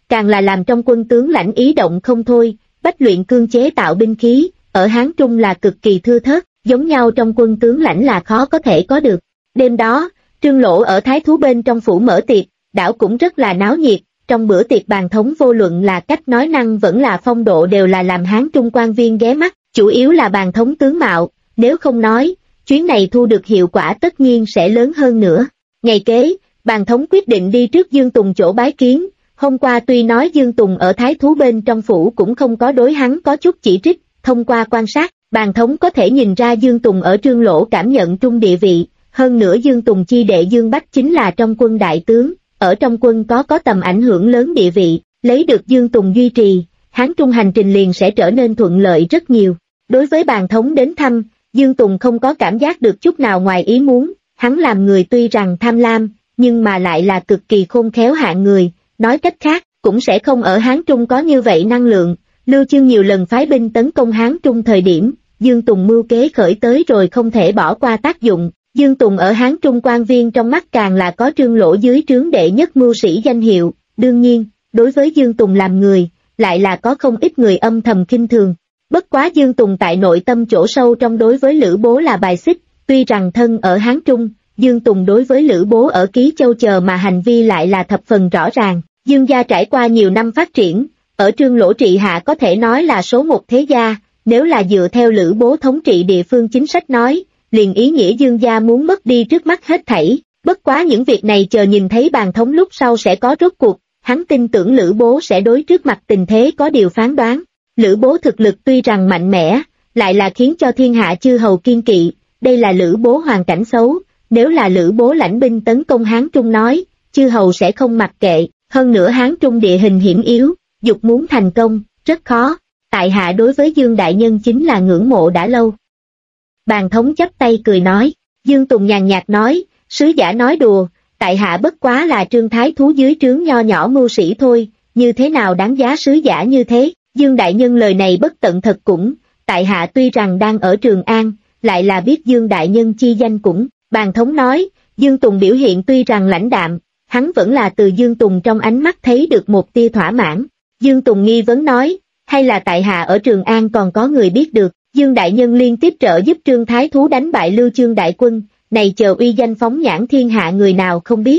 càng là làm trong quân tướng lãnh ý động không thôi. Bách luyện cương chế tạo binh khí, ở Hán Trung là cực kỳ thưa thớt, giống nhau trong quân tướng lãnh là khó có thể có được. Đêm đó, Trương Lỗ ở Thái Thú bên trong phủ mở tiệc, đảo cũng rất là náo nhiệt, trong bữa tiệc bàn thống vô luận là cách nói năng vẫn là phong độ đều là làm Hán Trung quan viên ghé mắt, chủ yếu là bàn thống tướng mạo, nếu không nói, chuyến này thu được hiệu quả tất nhiên sẽ lớn hơn nữa. Ngày kế, bàn thống quyết định đi trước Dương Tùng chỗ bái kiến, hôm qua tuy nói Dương Tùng ở Thái Thú bên trong phủ cũng không có đối hắn có chút chỉ trích, thông qua quan sát, bàn thống có thể nhìn ra Dương Tùng ở Trương Lỗ cảm nhận trung địa vị, hơn nữa Dương Tùng chi đệ Dương Bách chính là trong quân đại tướng, ở trong quân có tầm ảnh hưởng lớn địa vị, lấy được Dương Tùng duy trì, Hán Trung hành trình liền sẽ trở nên thuận lợi rất nhiều. Đối với bàn thống đến thăm, Dương Tùng không có cảm giác được chút nào ngoài ý muốn, hắn làm người tuy rằng tham lam, nhưng mà lại là cực kỳ khôn khéo hạng người, nói cách khác, cũng sẽ không ở Hán Trung có như vậy năng lượng. Lưu Chương nhiều lần phái binh tấn công Hán Trung thời điểm, Dương Tùng mưu kế khởi tới rồi không thể bỏ qua tác dụng. Dương Tùng ở Hán Trung quan viên trong mắt càng là có Trương Lỗ dưới trướng đệ nhất mưu sĩ danh hiệu, đương nhiên, đối với Dương Tùng làm người, lại là có không ít người âm thầm khinh thường. Bất quá Dương Tùng tại nội tâm chỗ sâu trong đối với Lữ Bố là bài xích, tuy rằng thân ở Hán Trung, Dương Tùng đối với Lữ Bố ở Ký Châu chờ mà hành vi lại là thập phần rõ ràng. Dương gia trải qua nhiều năm phát triển, ở Trương Lỗ trị hạ có thể nói là số một thế gia, nếu là dựa theo Lữ Bố thống trị địa phương chính sách nói, liền ý nghĩa Dương gia muốn mất đi trước mắt hết thảy. Bất quá những việc này chờ nhìn thấy bàn thống lúc sau sẽ có rốt cuộc, hắn tin tưởng Lữ Bố sẽ đối trước mặt tình thế có điều phán đoán. Lữ Bố thực lực tuy rằng mạnh mẽ, lại là khiến cho thiên hạ chư hầu kiên kỵ, đây là Lữ Bố hoàn cảnh xấu, nếu là Lữ Bố lãnh binh tấn công Hán Trung nói, chư hầu sẽ không mặc kệ, hơn nữa Hán Trung địa hình hiểm yếu, dục muốn thành công, rất khó, tại hạ đối với Dương Đại Nhân chính là ngưỡng mộ đã lâu. Bàn thống chắp tay cười nói, Dương Tùng nhàn nhạt nói, sứ giả nói đùa, tại hạ bất quá là Trương Thái Thú dưới trướng nho nhỏ mưu sĩ thôi, như thế nào đáng giá sứ giả như thế. Dương Đại Nhân lời này bất tận thật cũng, tại hạ tuy rằng đang ở Trường An, lại là biết Dương Đại Nhân chi danh cũng. Bàn thống nói, Dương Tùng biểu hiện tuy rằng lãnh đạm, hắn vẫn là từ Dương Tùng trong ánh mắt thấy được một tia thỏa mãn. Dương Tùng nghi vấn nói, hay là tại hạ ở Trường An còn có người biết được, Dương Đại Nhân liên tiếp trợ giúp Trương Thái Thú đánh bại Lưu Chương đại quân, này chờ uy danh phóng nhãn thiên hạ người nào không biết.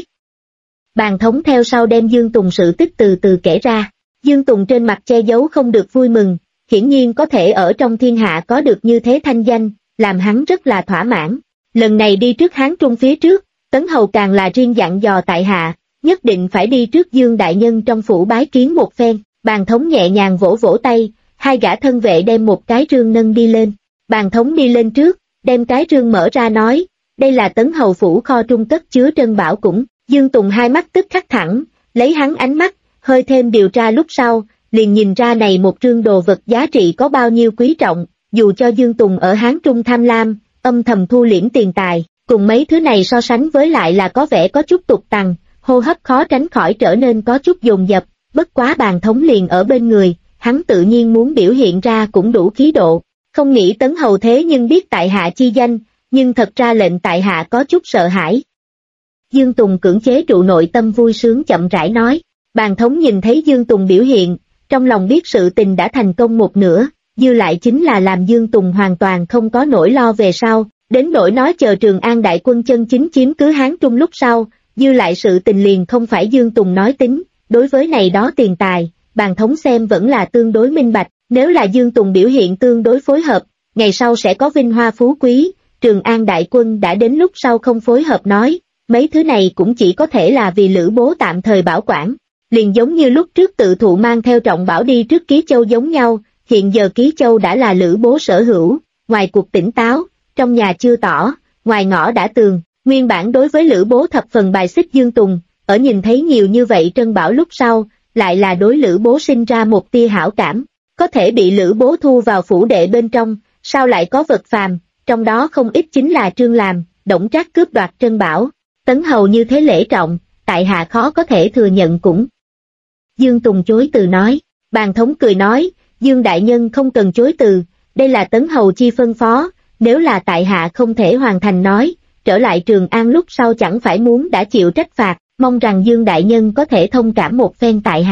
Bàn thống theo sau đem Dương Tùng sự tích từ từ kể ra. Dương Tùng trên mặt che giấu không được vui mừng, hiển nhiên có thể ở trong thiên hạ có được như thế thanh danh, làm hắn rất là thỏa mãn. Lần này đi trước Hán Trung phía trước, Tấn Hầu càng là riêng dặn dò tại hạ, nhất định phải đi trước Dương Đại Nhân trong phủ bái kiến một phen. Bàn thống nhẹ nhàng vỗ vỗ tay, hai gã thân vệ đem một cái rương nâng đi lên. Bàn thống đi lên trước, đem cái rương mở ra nói, đây là Tấn Hầu phủ kho trung cất chứa trân bảo cũng. Dương Tùng hai mắt tức khắc thẳng, lấy hắn ánh mắt, hơi thêm điều tra lúc sau, liền nhìn ra này một trương đồ vật giá trị có bao nhiêu quý trọng, dù cho Dương Tùng ở Hán Trung tham lam, âm thầm thu liễm tiền tài, cùng mấy thứ này so sánh với lại là có vẻ có chút tục tằng, hô hấp khó tránh khỏi trở nên có chút dồn dập, bất quá bàn thống liền ở bên người, hắn tự nhiên muốn biểu hiện ra cũng đủ khí độ, không nghĩ Tấn Hầu thế nhưng biết tại hạ chi danh, nhưng thật ra lệnh tại hạ có chút sợ hãi. Dương Tùng cưỡng chế trụ nội tâm vui sướng chậm rãi nói. Bàn thống nhìn thấy Dương Tùng biểu hiện, trong lòng biết sự tình đã thành công một nửa, dư lại chính là làm Dương Tùng hoàn toàn không có nỗi lo về sau, đến nỗi nói chờ Trường An đại quân chân chính chiếm cứ Hán Trung lúc sau, dư lại sự tình liền không phải Dương Tùng nói tính, đối với này đó tiền tài, bàn thống xem vẫn là tương đối minh bạch, nếu là Dương Tùng biểu hiện tương đối phối hợp, ngày sau sẽ có vinh hoa phú quý, Trường An đại quân đã đến lúc sau không phối hợp nói, mấy thứ này cũng chỉ có thể là vì Lữ Bố tạm thời bảo quản. Liền giống như lúc trước tự thụ mang theo trọng bảo đi trước Ký Châu giống nhau, hiện giờ Ký Châu đã là Lữ Bố sở hữu, ngoài cuộc tỉnh táo, trong nhà chưa tỏ, ngoài ngõ đã tường, nguyên bản đối với Lữ Bố thập phần bài xích Dương Tùng, ở nhìn thấy nhiều như vậy trân bảo lúc sau, lại là đối Lữ Bố sinh ra một tia hảo cảm, có thể bị Lữ Bố thu vào phủ đệ bên trong, sao lại có vật phàm, trong đó không ít chính là Trương Làm, Đổng Trác cướp đoạt trân bảo, Tấn Hầu như thế lễ trọng, tại hạ khó có thể thừa nhận cũng. Dương Tùng chối từ nói, bàn thống cười nói, Dương Đại Nhân không cần chối từ, đây là Tấn Hầu chi phân phó, nếu là tại hạ không thể hoàn thành nói, trở lại Trường An lúc sau chẳng phải muốn đã chịu trách phạt, mong rằng Dương Đại Nhân có thể thông cảm một phen tại hạ.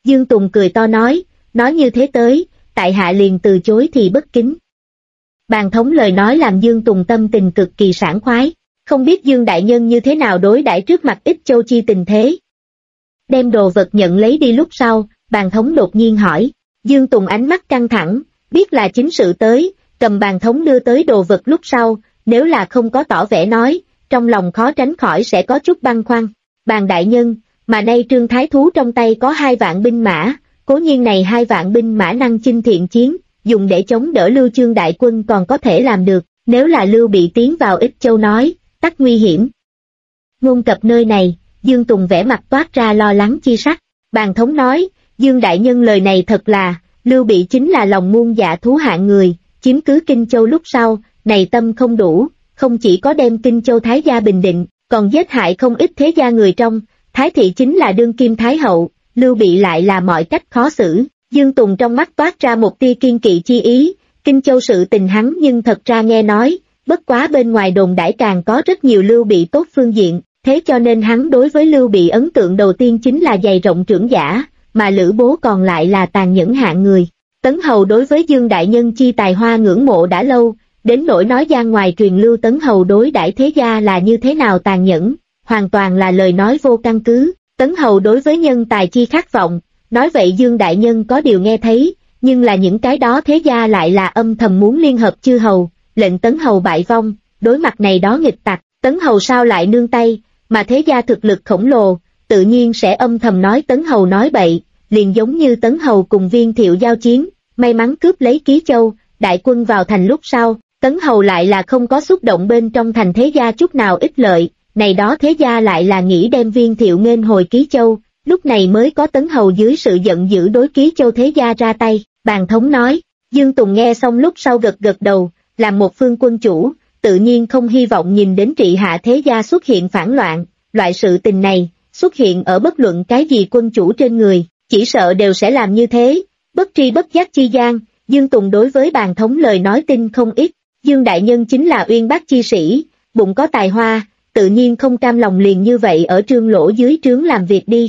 Dương Tùng cười to nói như thế tới, tại hạ liền từ chối thì bất kính. Bàn thống lời nói làm Dương Tùng tâm tình cực kỳ sảng khoái, không biết Dương đại nhân như thế nào đối đãi trước mặt Ích Châu chi tình thế. Đem đồ vật nhận lấy đi lúc sau, bàn thống đột nhiên hỏi, Dương Tùng ánh mắt căng thẳng, biết là chính sự tới, cầm bàn thống đưa tới đồ vật lúc sau, nếu là không có tỏ vẻ nói, trong lòng khó tránh khỏi sẽ có chút băn khoăn. Bàn đại nhân, mà nay Trương Thái Thú trong tay có 2 vạn binh mã, cố nhiên này 2 vạn binh mã năng chinh thiện chiến, dùng để chống đỡ Lưu Chương đại quân còn có thể làm được, nếu là Lưu Bị tiến vào Ích Châu nói, tắc nguy hiểm. Ngôn cập nơi này, Dương Tùng vẻ mặt toát ra lo lắng chi sắc, bàn thống nói, Dương đại nhân lời này thật là, Lưu Bị chính là lòng muôn dạ thú hạng người, chiếm cứ Kinh Châu lúc sau, này tâm không đủ, không chỉ có đem Kinh Châu Thái gia bình định, còn giết hại không ít thế gia người trong, Thái thị chính là đương kim Thái hậu, Lưu Bị lại là mọi cách khó xử. Dương Tùng trong mắt toát ra một tia kiên kỵ chi ý, Kinh Châu sự tình hắn nhưng thật ra nghe nói, bất quá bên ngoài đồn đãi càng có rất nhiều Lưu Bị tốt phương diện, thế cho nên hắn đối với Lưu Bị ấn tượng đầu tiên chính là dày rộng trưởng giả, mà Lữ Bố còn lại là tàn nhẫn hạng người. Tấn Hầu đối với Dương đại nhân chi tài hoa ngưỡng mộ đã lâu, đến nỗi nói gian ngoài truyền lưu Tấn Hầu đối đãi thế gia là như thế nào tàn nhẫn, hoàn toàn là lời nói vô căn cứ. Tấn Hầu đối với nhân tài chi khát vọng, nói vậy Dương đại nhân có điều nghe thấy, nhưng là những cái đó thế gia lại là âm thầm muốn liên hợp chư hầu, lệnh Tấn Hầu bại vong, đối mặt này đó nghịch tặc, Tấn Hầu sao lại nương tay, mà thế gia thực lực khổng lồ, tự nhiên sẽ âm thầm nói Tấn Hầu nói bậy, liền giống như Tấn Hầu cùng Viên Thiệu giao chiến, may mắn cướp lấy Ký Châu, đại quân vào thành lúc sau, Tấn Hầu lại là không có xúc động bên trong thành thế gia chút nào ích lợi, này đó thế gia lại là nghĩ đem Viên Thiệu nghênh hồi Ký Châu, lúc này mới có Tấn Hầu dưới sự giận dữ đối Ký Châu thế gia ra tay. Bàn thống nói, Dương Tùng nghe xong lúc sau gật gật đầu, làm một phương quân chủ, tự nhiên không hy vọng nhìn đến trị hạ thế gia xuất hiện phản loạn, loại sự tình này, xuất hiện ở bất luận cái gì quân chủ trên người, chỉ sợ đều sẽ làm như thế, bất tri bất giác chi gian, Dương Tùng đối với bàn thống lời nói tin không ít, Dương đại nhân chính là uyên bác chi sĩ, bụng có tài hoa, tự nhiên không cam lòng liền như vậy ở Trương Lỗ dưới trướng làm việc đi.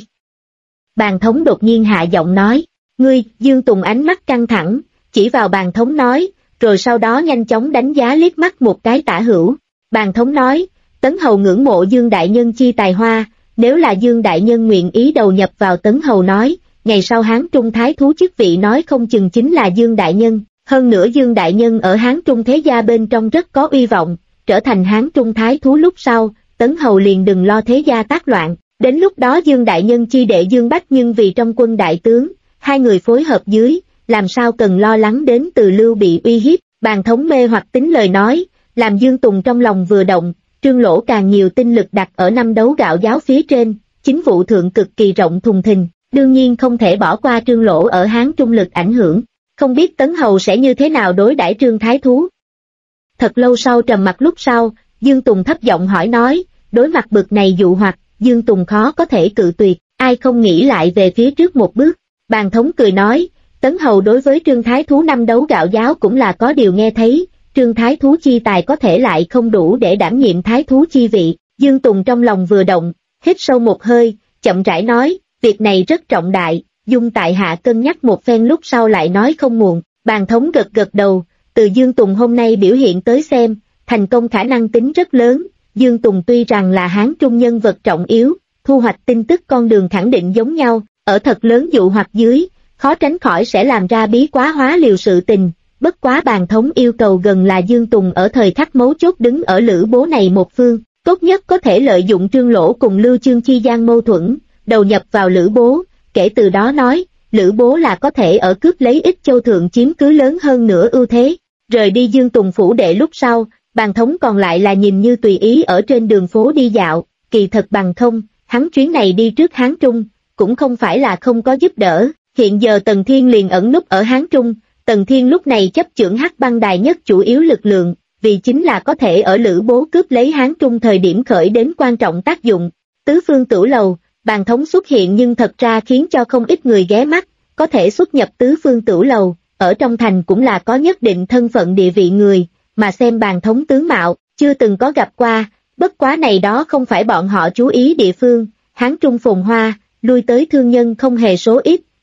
Bàn thống đột nhiên hạ giọng nói, ngươi, Dương Tùng ánh mắt căng thẳng, chỉ vào bàn thống nói, rồi sau đó nhanh chóng đánh giá liếc mắt một cái Tả Hữu. Bàn thống nói, Tấn Hầu ngưỡng mộ Dương đại nhân chi tài hoa, nếu là Dương đại nhân nguyện ý đầu nhập vào Tấn Hầu nói, ngày sau Hán Trung Thái Thú chức vị nói không chừng chính là Dương đại nhân, hơn nữa Dương đại nhân ở Hán Trung thế gia bên trong rất có uy vọng, trở thành Hán Trung Thái Thú lúc sau, Tấn Hầu liền đừng lo thế gia tác loạn, đến lúc đó Dương đại nhân chi đệ Dương Bách nhưng vì trong quân đại tướng, hai người phối hợp dưới, làm sao cần lo lắng đến từ Lưu Bị uy hiếp. Bàn thống mê hoặc tính lời nói, làm Dương Tùng trong lòng vừa động, Trương Lỗ càng nhiều tinh lực đặt ở năm đấu gạo giáo phía trên, chính vụ thượng cực kỳ rộng thùng thình, đương nhiên không thể bỏ qua Trương Lỗ ở Hán Trung lực ảnh hưởng, không biết Tấn Hầu sẽ như thế nào đối đãi Trương Thái Thú. Thật lâu sau trầm mặc lúc sau, Dương Tùng thấp giọng hỏi nói, đối mặt bực này dụ hoặc, Dương Tùng khó có thể cự tuyệt, ai không nghĩ lại về phía trước một bước. Bàn thống cười nói, Tấn Hầu đối với Trương Thái Thú năm đấu gạo giáo cũng là có điều nghe thấy, Trương Thái Thú chi tài có thể lại không đủ để đảm nhiệm Thái Thú chi vị. Dương Tùng trong lòng vừa động, hít sâu một hơi, chậm rãi nói, việc này rất trọng đại, dung tại hạ cân nhắc một phen lúc sau lại nói không muộn. Bàn thống gật gật đầu, từ Dương Tùng hôm nay biểu hiện tới xem, thành công khả năng tính rất lớn. Dương Tùng tuy rằng là Hán Trung nhân vật trọng yếu, thu hoạch tin tức con đường khẳng định giống nhau, ở thật lớn dụ hoặc dưới, khó tránh khỏi sẽ làm ra bí quá hóa liều sự tình, bất quá bàn thống yêu cầu gần là Dương Tùng ở thời khắc mấu chốt đứng ở Lữ Bố này một phương, tốt nhất có thể lợi dụng Trương Lỗ cùng Lưu Chương chi gian mâu thuẫn, đầu nhập vào Lữ Bố, kể từ đó nói, Lữ Bố là có thể ở cướp lấy Ích Châu thượng chiếm cứ lớn hơn nữa ưu thế. Rời đi Dương Tùng phủ đệ lúc sau, bàn thống còn lại là nhìn như tùy ý ở trên đường phố đi dạo, kỳ thật bằng không, hắn chuyến này đi trước Hán Trung, cũng không phải là không có giúp đỡ. Hiện giờ Tần Thiên liền ẩn núp ở Hán Trung, Tần Thiên lúc này chấp chưởng Hắc Băng Đài nhất chủ yếu lực lượng, vì chính là có thể ở Lữ Bố cướp lấy Hán Trung thời điểm khởi đến quan trọng tác dụng. Tứ phương tửu lầu, bàn thống xuất hiện nhưng thật ra khiến cho không ít người ghé mắt, có thể xuất nhập tứ phương tửu lầu, ở trong thành cũng là có nhất định thân phận địa vị người, mà xem bàn thống tướng mạo, chưa từng có gặp qua, bất quá này đó không phải bọn họ chú ý địa phương, Hán Trung phồn hoa, lui tới thương nhân không hề số ít,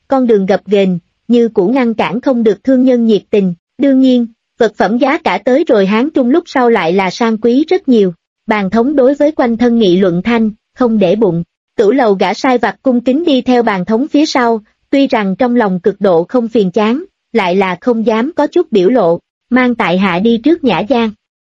con đường gập ghềnh, như cũ ngăn cản không được thương nhân nhiệt tình. Đương nhiên, vật phẩm giá cả tới rồi Hán Trung lúc sau lại là sang quý rất nhiều. Bàn thống đối với quanh thân nghị luận thanh, không để bụng. Tửu lầu gã sai vặt cung kính đi theo bàn thống phía sau, tuy rằng trong lòng cực độ không phiền chán, lại là không dám có chút biểu lộ, mang tại hạ đi trước Nhã Giang.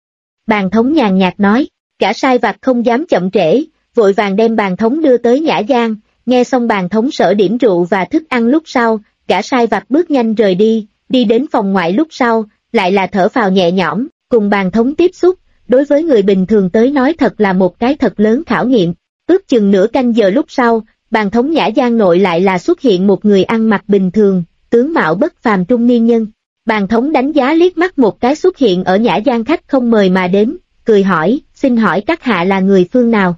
Bàn thống nhàn nhạt nói, gã sai vặt không dám chậm trễ, vội vàng đem bàn thống đưa tới Nhã Giang, nghe xong bàn thống sở điểm rượu và thức ăn lúc sau, gã sai vặt bước nhanh rời đi, đi đến phòng ngoại lúc sau, lại là thở phào nhẹ nhõm, cùng bàn thống tiếp xúc, đối với người bình thường tới nói thật là một cái thật lớn khảo nghiệm. Ước chừng nửa canh giờ lúc sau, bàn thống Nhã Giang nội lại là xuất hiện một người ăn mặc bình thường, tướng mạo bất phàm trung niên nhân. Bàn thống đánh giá liếc mắt một cái xuất hiện ở Nhã Giang khách không mời mà đến, cười hỏi, xin hỏi các hạ là người phương nào?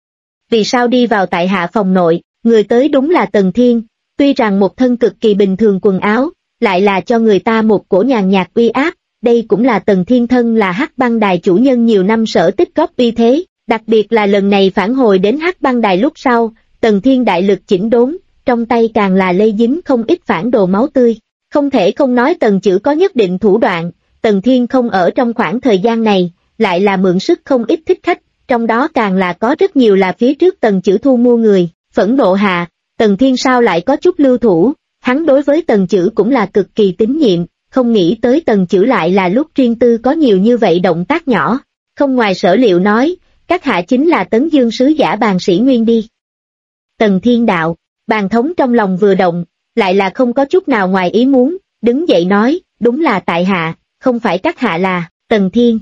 Vì sao đi vào tại hạ phòng nội? Người tới đúng là Tần Thiên, tuy rằng một thân cực kỳ bình thường quần áo, lại là cho người ta một cổ nhàn nhạt uy áp, đây cũng là Tần Thiên thân là Hắc Băng Đài chủ nhân nhiều năm sở tích góp uy thế, đặc biệt là lần này phản hồi đến Hắc Băng Đài lúc sau, Tần Thiên đại lực chỉnh đốn, trong tay càng là lây dính không ít phản đồ máu tươi. Không thể không nói Tần Chữ có nhất định thủ đoạn, Tần Thiên không ở trong khoảng thời gian này, lại là mượn sức không ít thích khách, trong đó càng là có rất nhiều là phía trước Tần Chữ thu mua người, phẫn nộ hạ, Tần Thiên sao lại có chút lưu thủ, hắn đối với Tần Chữ cũng là cực kỳ tín nhiệm, không nghĩ tới Tần Chữ lại là lúc riêng tư có nhiều như vậy động tác nhỏ, không ngoài sở liệu nói, các hạ chính là Tấn Dương sứ giả Bàn Sĩ Nguyên đi. Tần Thiên đạo, Bàn thống trong lòng vừa động, lại là không có chút nào ngoài ý muốn, đứng dậy nói, đúng là tại hạ, không phải các hạ là, Tần Thiên.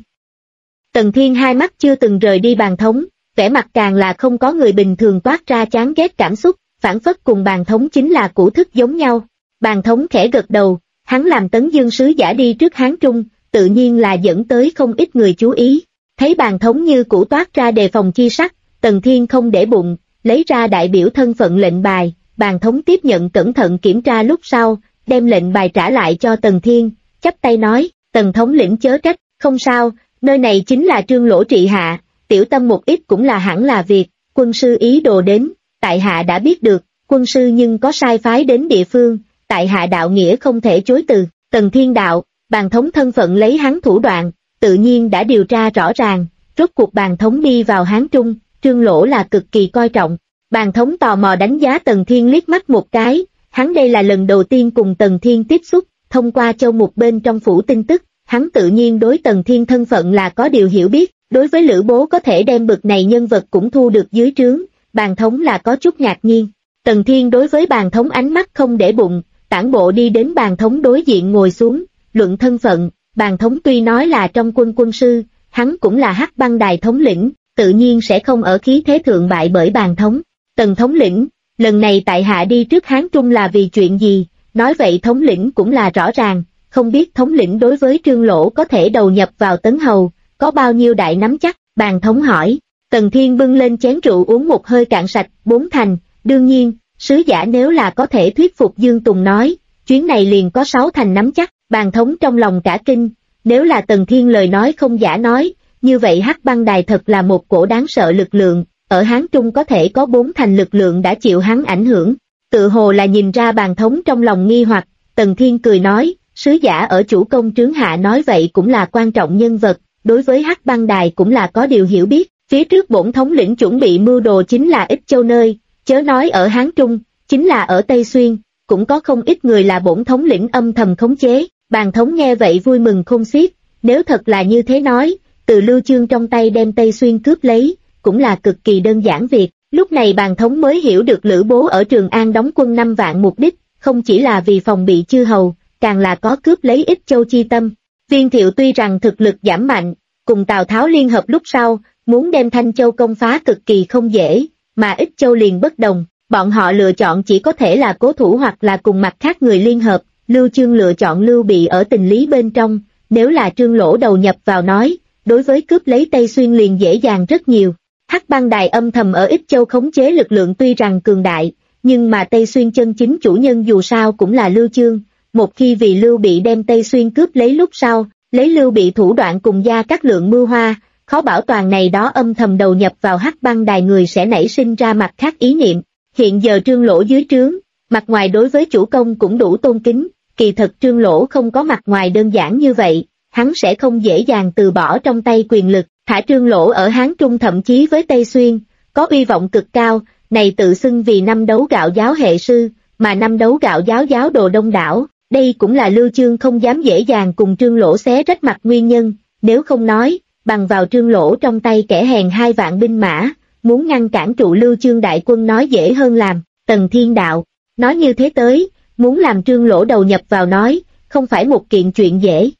Tần Thiên hai mắt chưa từng rời đi Bàn thống, vẻ mặt càng là không có người bình thường toát ra chán ghét cảm xúc, phản phất cùng Bàn thống chính là cũ thức giống nhau. Bàn thống khẽ gật đầu, hắn làm Tấn Dương sứ giả đi trước Hán Trung, tự nhiên là dẫn tới không ít người chú ý. Thấy Bàn thống như cũ toát ra đề phòng chi sắc, Tần Thiên không để bụng, lấy ra đại biểu thân phận lệnh bài, Bàn thống tiếp nhận cẩn thận kiểm tra lúc sau, đem lệnh bài trả lại cho Tần Thiên, chắp tay nói, Tần thống lĩnh chớ trách, không sao, nơi này chính là Trương Lỗ trị hạ, tiểu tâm một ít cũng là hẳn là việc, quân sư ý đồ đến, tại hạ đã biết được, quân sư nhưng có sai phái đến địa phương, tại hạ đạo nghĩa không thể chối từ. Tần Thiên đạo, Bàn thống thân phận lấy hắn thủ đoạn, tự nhiên đã điều tra rõ ràng, rốt cuộc Bàn thống đi vào Hán Trung, Trương Lỗ là cực kỳ coi trọng. Bàn thống tò mò đánh giá Tần Thiên liếc mắt một cái, hắn đây là lần đầu tiên cùng Tần Thiên tiếp xúc, thông qua châu mục bên trong phủ tin tức, hắn tự nhiên đối Tần Thiên thân phận là có điều hiểu biết, đối với Lữ Bố có thể đem bực này nhân vật cũng thu được dưới trướng, Bàn thống là có chút ngạc nhiên. Tần Thiên đối với Bàn thống ánh mắt không để bụng, tản bộ đi đến Bàn thống đối diện ngồi xuống, luận thân phận, Bàn thống tuy nói là trong quân quân sư, hắn cũng là Hắc Băng Đài thống lĩnh, tự nhiên sẽ không ở khí thế thượng bại bởi Bàn thống. Tần thống lĩnh, lần này tại hạ đi trước Hán Trung là vì chuyện gì, nói vậy thống lĩnh cũng là rõ ràng, không biết thống lĩnh đối với Trương Lỗ có thể đầu nhập vào Tấn Hầu, có bao nhiêu đại nắm chắc, Bàn thống hỏi. Tần Thiên bưng lên chén rượu uống một hơi cạn sạch, 4 thành, đương nhiên, sứ giả nếu là có thể thuyết phục Dương Tùng nói, chuyến này liền có 6 thành nắm chắc, Bàn thống trong lòng cả kinh, nếu là Tần Thiên lời nói không giả nói, như vậy Hắc Băng Đài thật là một cổ đáng sợ lực lượng. Ở Hán Trung có thể có 4 thành lực lượng đã chịu hắn ảnh hưởng, tự hồ là nhìn ra Bàn thống trong lòng nghi hoặc, Tần Thiên cười nói, sứ giả ở chủ công trướng hạ nói vậy cũng là quan trọng nhân vật, đối với Hắc Băng Đài cũng là có điều hiểu biết, phía trước bổn thống lĩnh chuẩn bị mưu đồ chính là Ích Châu nơi, chớ nói ở Hán Trung, chính là ở Tây Xuyên, cũng có không ít người là bổn thống lĩnh âm thầm khống chế, Bàn thống nghe vậy vui mừng khôn xiết, nếu thật là như thế nói, từ Lưu Chương trong tay đem Tây Xuyên cướp lấy, cũng là cực kỳ đơn giản việc. Lúc này Bàn thống mới hiểu được Lữ Bố ở Trường An đóng quân 5 vạn mục đích, không chỉ là vì phòng bị chư hầu, càng là có cướp lấy Ích Châu chi tâm. Viên Thiệu tuy rằng thực lực giảm mạnh, cùng Tào Tháo liên hợp lúc sau, muốn đem Thanh Châu công phá cực kỳ không dễ, mà Ích Châu liền bất đồng, bọn họ lựa chọn chỉ có thể là cố thủ hoặc là cùng mặt khác người liên hợp. Lưu Chương lựa chọn Lưu Bị ở tình lý bên trong, nếu là Trương Lỗ đầu nhập vào nói, đối với cướp lấy Tây Xuyên liền dễ dàng rất nhiều. Hắc Băng Đài âm thầm ở Ích Châu khống chế lực lượng tuy rằng cường đại, nhưng mà Tây Xuyên chân chính chủ nhân dù sao cũng là Lưu Chương, một khi vì Lưu Bị đem Tây Xuyên cướp lấy lúc sau, lấy Lưu Bị thủ đoạn cùng Gia Cát Lượng mưu hoa, khó bảo toàn này đó âm thầm đầu nhập vào Hắc Băng Đài người sẽ nảy sinh ra mặt khác ý niệm. Hiện giờ Trương Lỗ dưới trướng, Mặt ngoài đối với chủ công cũng đủ tôn kính, kỳ thật Trương Lỗ không có mặt ngoài đơn giản như vậy, hắn sẽ không dễ dàng từ bỏ trong tay quyền lực, thả Trương Lỗ ở Hán Trung thậm chí với Tây Xuyên, có uy vọng cực cao, này tự xưng vì năm đấu gạo giáo hệ sư, mà năm đấu gạo giáo giáo đồ đông đảo, đây cũng là Lưu Chương không dám dễ dàng cùng Trương Lỗ xé rách mặt nguyên nhân, nếu không nói, bằng vào Trương Lỗ trong tay kẻ hèn 2 vạn binh mã, muốn ngăn cản trụ Lưu Chương đại quân nói dễ hơn làm, Tần Thiên Đạo, nói như thế tới, muốn làm Trương Lỗ đầu nhập vào nói, không phải một kiện chuyện dễ.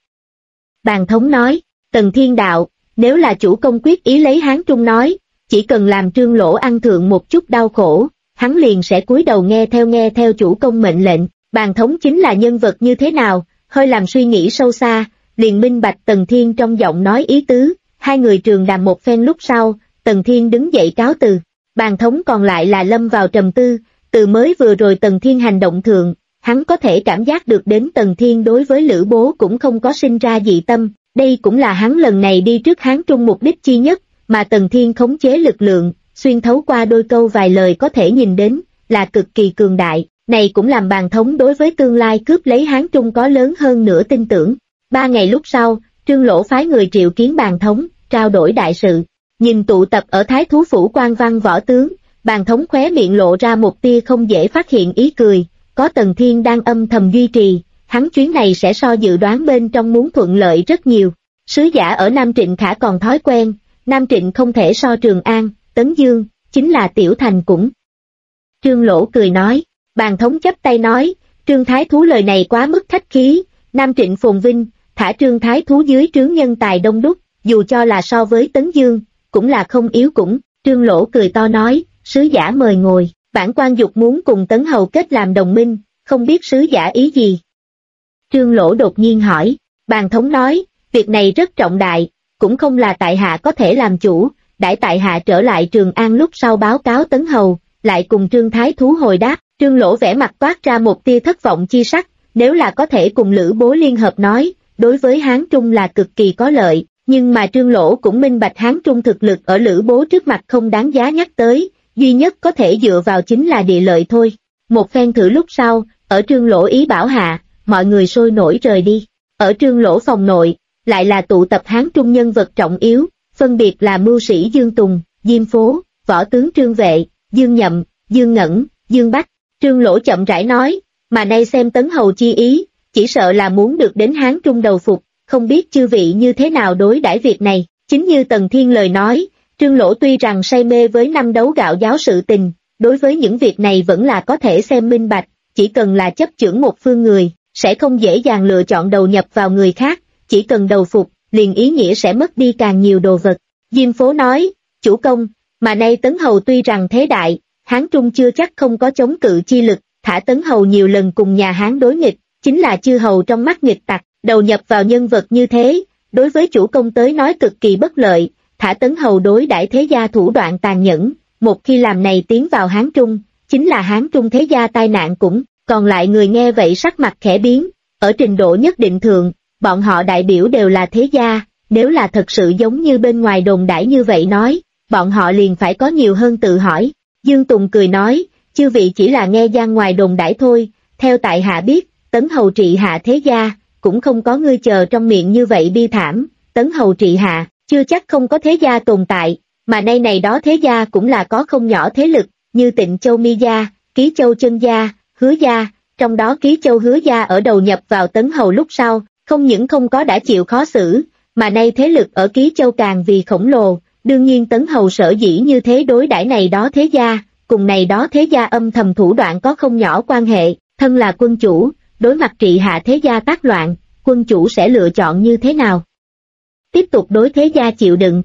Bàn thống nói, Tần Thiên Đạo, nếu là chủ công quyết ý lấy Hán Trung nói, chỉ cần làm Trương Lỗ ăn thượng một chút đau khổ, hắn liền sẽ cúi đầu nghe theo chủ công mệnh lệnh. Bàn thống chính là nhân vật như thế nào, hơi làm suy nghĩ sâu xa, liền minh bạch Tần Thiên trong giọng nói ý tứ, hai người trường đàm một phen lúc sau, Tần Thiên đứng dậy cáo từ. Bàn thống còn lại là lâm vào trầm tư, từ mới vừa rồi Tần Thiên hành động thượng, hắn có thể cảm giác được đến Tần Thiên đối với Lữ Bố cũng không có sinh ra dị tâm, đây cũng là hắn lần này đi trước Hán Trung mục đích chi nhất, mà Tần Thiên khống chế lực lượng, xuyên thấu qua đôi câu vài lời có thể nhìn đến, là cực kỳ cường đại, này cũng làm Bàn thống đối với tương lai cướp lấy Hán Trung có lớn hơn nữa tin tưởng. 3 ngày lúc sau, Trương Lỗ phái người triệu kiến Bàn thống, trao đổi đại sự, nhìn tụ tập ở Thái Thú Phủ quan văn võ tướng, Bàn thống khóe miệng lộ ra một tia không dễ phát hiện ý cười, có Tần Thiên đang âm thầm duy trì, hắn chuyến này sẽ so dự đoán bên trong muốn thuận lợi rất nhiều. Sứ giả ở Nam Trịnh Khả còn thói quen, Nam Trịnh không thể so Trường An, Tấn Dương, chính là Tiểu Thành cũng. Trương Lỗ cười nói, Bàn thống chắp tay nói, Trương Thái Thú lời này quá mức khách khí, Nam Trịnh phồn vinh, thả Trương Thái Thú dưới trướng nhân tài đông đúc, dù cho là so với Tấn Dương, cũng là không yếu cũng. Trương Lỗ cười to nói, sứ giả mời ngồi, bản quan dục muốn cùng Tấn Hầu kết làm đồng minh, không biết sứ giả ý gì. Trương Lỗ đột nhiên hỏi, Bàn thống nói, việc này rất trọng đại, cũng không là tại hạ có thể làm chủ, đãi tại hạ trở lại Trường An lúc sau báo cáo Tấn Hầu, lại cùng Trương Thái Thú hồi đáp. Trương Lỗ vẻ mặt toát ra một tia thất vọng chi sắc, nếu là có thể cùng Lữ Bố liên hợp nói, đối với Hán Trung là cực kỳ có lợi, nhưng mà Trương Lỗ cũng minh bạch Hán Trung thực lực ở Lữ Bố trước mặt không đáng giá nhắc tới, duy nhất có thể dựa vào chính là địa lợi thôi. Một phen thử lúc sau, ở Trương Lỗ ý bảo hạ, mọi người sôi nổi rời đi. Ở Trương Lỗ phòng nội, lại là tụ tập Hán Trung nhân vật trọng yếu, phân biệt là mưu sĩ Dương Tùng, Diêm Phố, võ tướng Trương Vệ, Dương Nhậm, Dương Ngẩn, Dương Bách. Trương Lỗ chậm rãi nói, mà nay xem Tấn Hầu chi ý, chỉ sợ là muốn được đến Hán Trung đầu phục, không biết chư vị như thế nào đối đãi việc này. Chính như Tần Thiên lời nói, Trương Lỗ tuy rằng say mê với năm đấu gạo giáo sự tình, đối với những việc này vẫn là có thể xem minh bạch, chỉ cần là chấp chưởng một phương người, sẽ không dễ dàng lựa chọn đầu nhập vào người khác, chỉ cần đầu phục, liền ý nghĩa sẽ mất đi càng nhiều đồ vật. Diêm Phố nói, chủ công, mà nay Tấn Hầu tuy rằng thế đại, Hán Trung chưa chắc không có chống cự chi lực, thả Tấn Hầu nhiều lần cùng nhà Hán đối nghịch, chính là chư hầu trong mắt nghịch tặc, đầu nhập vào nhân vật như thế, đối với chủ công tới nói cực kỳ bất lợi, thả Tấn Hầu đối đãi thế gia thủ đoạn tàn nhẫn, một khi làm này tiến vào Hán Trung, chính là Hán Trung thế gia tai nạn cũng, còn lại người nghe vậy sắc mặt khẽ biến, ở trình độ nhất định thượng, bọn họ đại biểu đều là thế gia, nếu là thật sự giống như bên ngoài đồn đãi như vậy nói, bọn họ liền phải có nhiều hơn tự hỏi. Dương Tùng cười nói, chư vị chỉ là nghe gian ngoài đồn đãi thôi, theo tại hạ biết, Tấn Hầu trị hạ thế gia, cũng không có ngươi chờ trong miệng như vậy bi thảm, Tấn Hầu trị hạ, chưa chắc không có thế gia tồn tại, mà nay này đó thế gia cũng là có không nhỏ thế lực, như Tịnh Châu Mi gia, Ký Châu Chân gia, Hứa gia, trong đó Ký Châu Hứa gia ở đầu nhập vào Tấn Hầu lúc sau, không những không có đã chịu khó xử, mà nay thế lực ở Ký Châu càng vì khổng lồ, đương nhiên Tấn Hầu sở dĩ như thế đối đãi này đó thế gia, cùng này đó thế gia âm thầm thủ đoạn có không nhỏ quan hệ, thân là quân chủ, đối mặt trị hạ thế gia tác loạn, quân chủ sẽ lựa chọn như thế nào? Tiếp tục đối thế gia chịu đựng,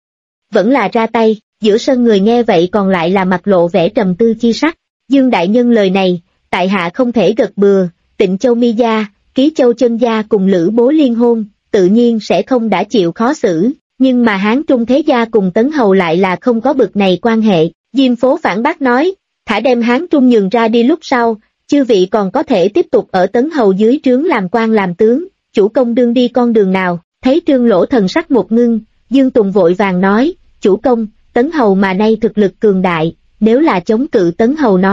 vẫn là ra tay. Giữa sân người nghe vậy còn lại là mặt lộ vẻ trầm tư chi sắc. Dương đại nhân lời này, tại hạ không thể gật bừa, Tịnh Châu Mi gia, Ký Châu Chân gia cùng Lữ Bố liên hôn, tự nhiên sẽ không đã chịu khó xử, nhưng mà Hán Trung thế gia cùng Tấn Hầu lại là không có bực này quan hệ. Diêm Phố phản bác nói, thả đem Hán Trung nhường ra đi lúc sau, chư vị còn có thể tiếp tục ở Tấn Hầu dưới trướng làm quan làm tướng, chủ công đương đi con đường nào? Thấy Trương Lỗ thần sắc một ngưng, Dương Tùng vội vàng nói, chủ công, Tấn Hầu mà nay thực lực cường đại, nếu là chống cự Tấn Hầu nói,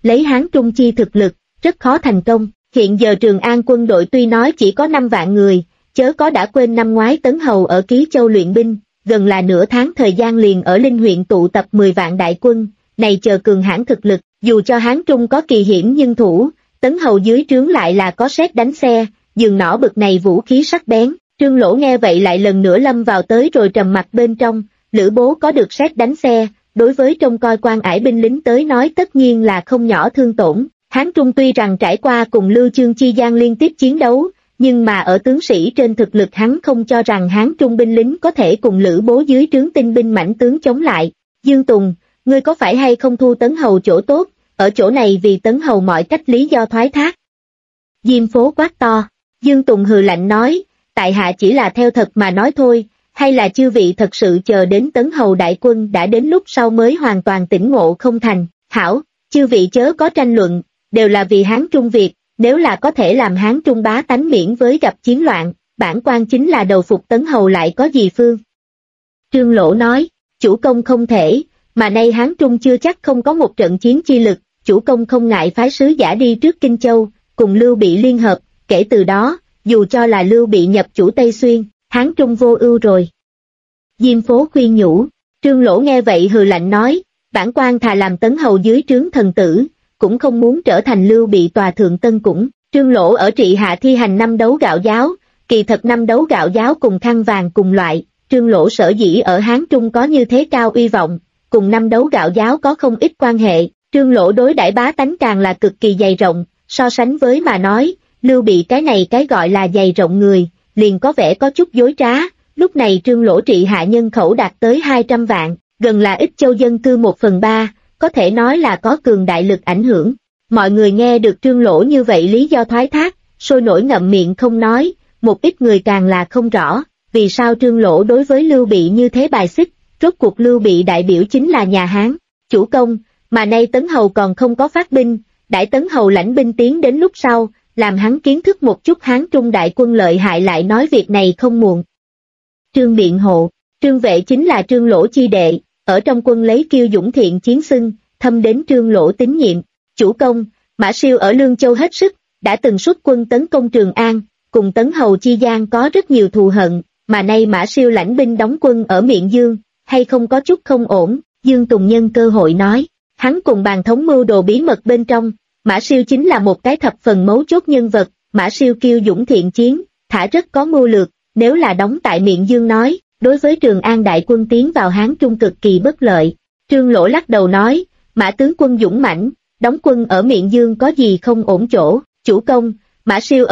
lấy Hán Trung chi thực lực, rất khó thành công. Hiện giờ Trường An quân đội tuy nói chỉ có 5 vạn người, chớ có đã quên năm ngoái Tấn Hầu ở Ký Châu luyện binh, gần là nửa tháng thời gian liền ở Linh huyện tụ tập 10 vạn đại quân, này chờ cường hãn thực lực, dù cho Hán Trung có kỳ hiểm nhưng thủ, Tấn Hầu dưới trướng lại là có sét đánh xe, giường nỏ bực này vũ khí sắc bén. Trương Lỗ nghe vậy lại lần nữa lâm vào tới rồi trầm mặt bên trong, Lữ Bố có được sét đánh xe, đối với trông coi quan ải binh lính tới nói tất nhiên là không nhỏ thương tổn. Hán Trung tuy rằng trải qua cùng Lưu Chương chi gian liên tiếp chiến đấu, nhưng mà ở tướng sĩ trên thực lực hắn không cho rằng Hán Trung binh lính có thể cùng Lữ Bố dưới trướng tinh binh mãnh tướng chống lại. Dương Tùng, ngươi có phải hay không thu Tấn Hầu chỗ tốt, ở chỗ này vì Tấn Hầu mọi cách lý do thoái thác? Diêm Phố quát to. Dương Tùng hừ lạnh nói, tại hạ chỉ là theo thật mà nói thôi, hay là chư vị thật sự chờ đến Tấn Hầu đại quân đã đến lúc sau mới hoàn toàn tỉnh ngộ không thành? Hảo, chư vị chớ có tranh luận, đều là vì Hán Trung Việt, nếu là có thể làm Hán Trung bá tánh miễn với gặp chiến loạn, bản quan chính là đầu phục Tấn Hầu lại có gì phương. Trương Lỗ nói, chủ công không thể, mà nay Hán Trung chưa chắc không có một trận chiến chi lực, chủ công không ngại phái sứ giả đi trước Kinh Châu, cùng Lưu Bị liên hợp, kể từ đó, dù cho là Lưu Bị nhập chủ Tây Xuyên, Hán Trung vô ưu rồi. Diêm Phố khuyên nhủ, Trương Lỗ nghe vậy hừ lạnh nói, bản quan thà làm Tấn Hầu dưới trướng thần tử, cũng không muốn trở thành Lưu Bị tòa thượng Tân Cũng. Trương Lỗ ở Trị Hạ thi hành 5 đấu gạo giáo, kỳ thật 5 đấu gạo giáo cùng khăn vàng cùng loại, Trương Lỗ sở dĩ ở Hán Trung có như thế cao uy vọng, cùng 5 đấu gạo giáo có không ít quan hệ. Trương Lỗ đối đãi bá tánh càng là cực kỳ dày rộng, so sánh với mà nói, Lưu Bị cái này cái gọi là dày rộng người, liền có vẻ có chút dối trá. Lúc này Trương Lỗ Trị Hạ nhân khẩu đạt tới 200 vạn, gần là Ích Châu dân cư 1/3, có thể nói là có cường đại lực ảnh hưởng. Mọi người nghe được Trương Lỗ như vậy lý do thoái thác, sôi nổi ngậm miệng không nói, một ít người càng là không rõ, vì sao Trương Lỗ đối với Lưu Bị như thế bài xích, rốt cuộc Lưu Bị đại biểu chính là nhà Hán, chủ công, mà nay Tấn Hầu còn không có phát binh, đãi Tấn Hầu lãnh binh tiến đến lúc sau, làm hắn kiến thức một chút Hán Trung đại quân lợi hại lại nói việc này không muộn. Trương biện hộ, Trương Vệ chính là Trương Lỗ chi đệ, ở trong quân lấy kiêu dũng thiện chiến xưng, thâm đến Trương Lỗ tín nhiệm. Chủ công, Mã Siêu ở Lương Châu hết sức, đã từng xuất quân tấn công Trường An, cùng Tấn Hầu chi gian có rất nhiều thù hận, mà nay Mã Siêu lãnh binh đóng quân ở Miện Dương, hay không có chút không ổn. Dương Tùng nhân cơ hội nói, hắn cùng bàn thống mưu đồ bí mật bên trong, Mã Siêu chính là một cái thập phần mấu chốt nhân vật, Mã Siêu kiêu dũng thiện chiến, thả rất có mưu lược, nếu là đóng tại Miện Dương nói, đối với Trường An đại quân tiến vào Hán Trung cực kỳ bất lợi. Trương Lỗ lắc đầu nói, Mã tướng quân dũng mãnh, đóng quân ở Miện Dương có gì không ổn chỗ, chủ công, Mã Siêu ở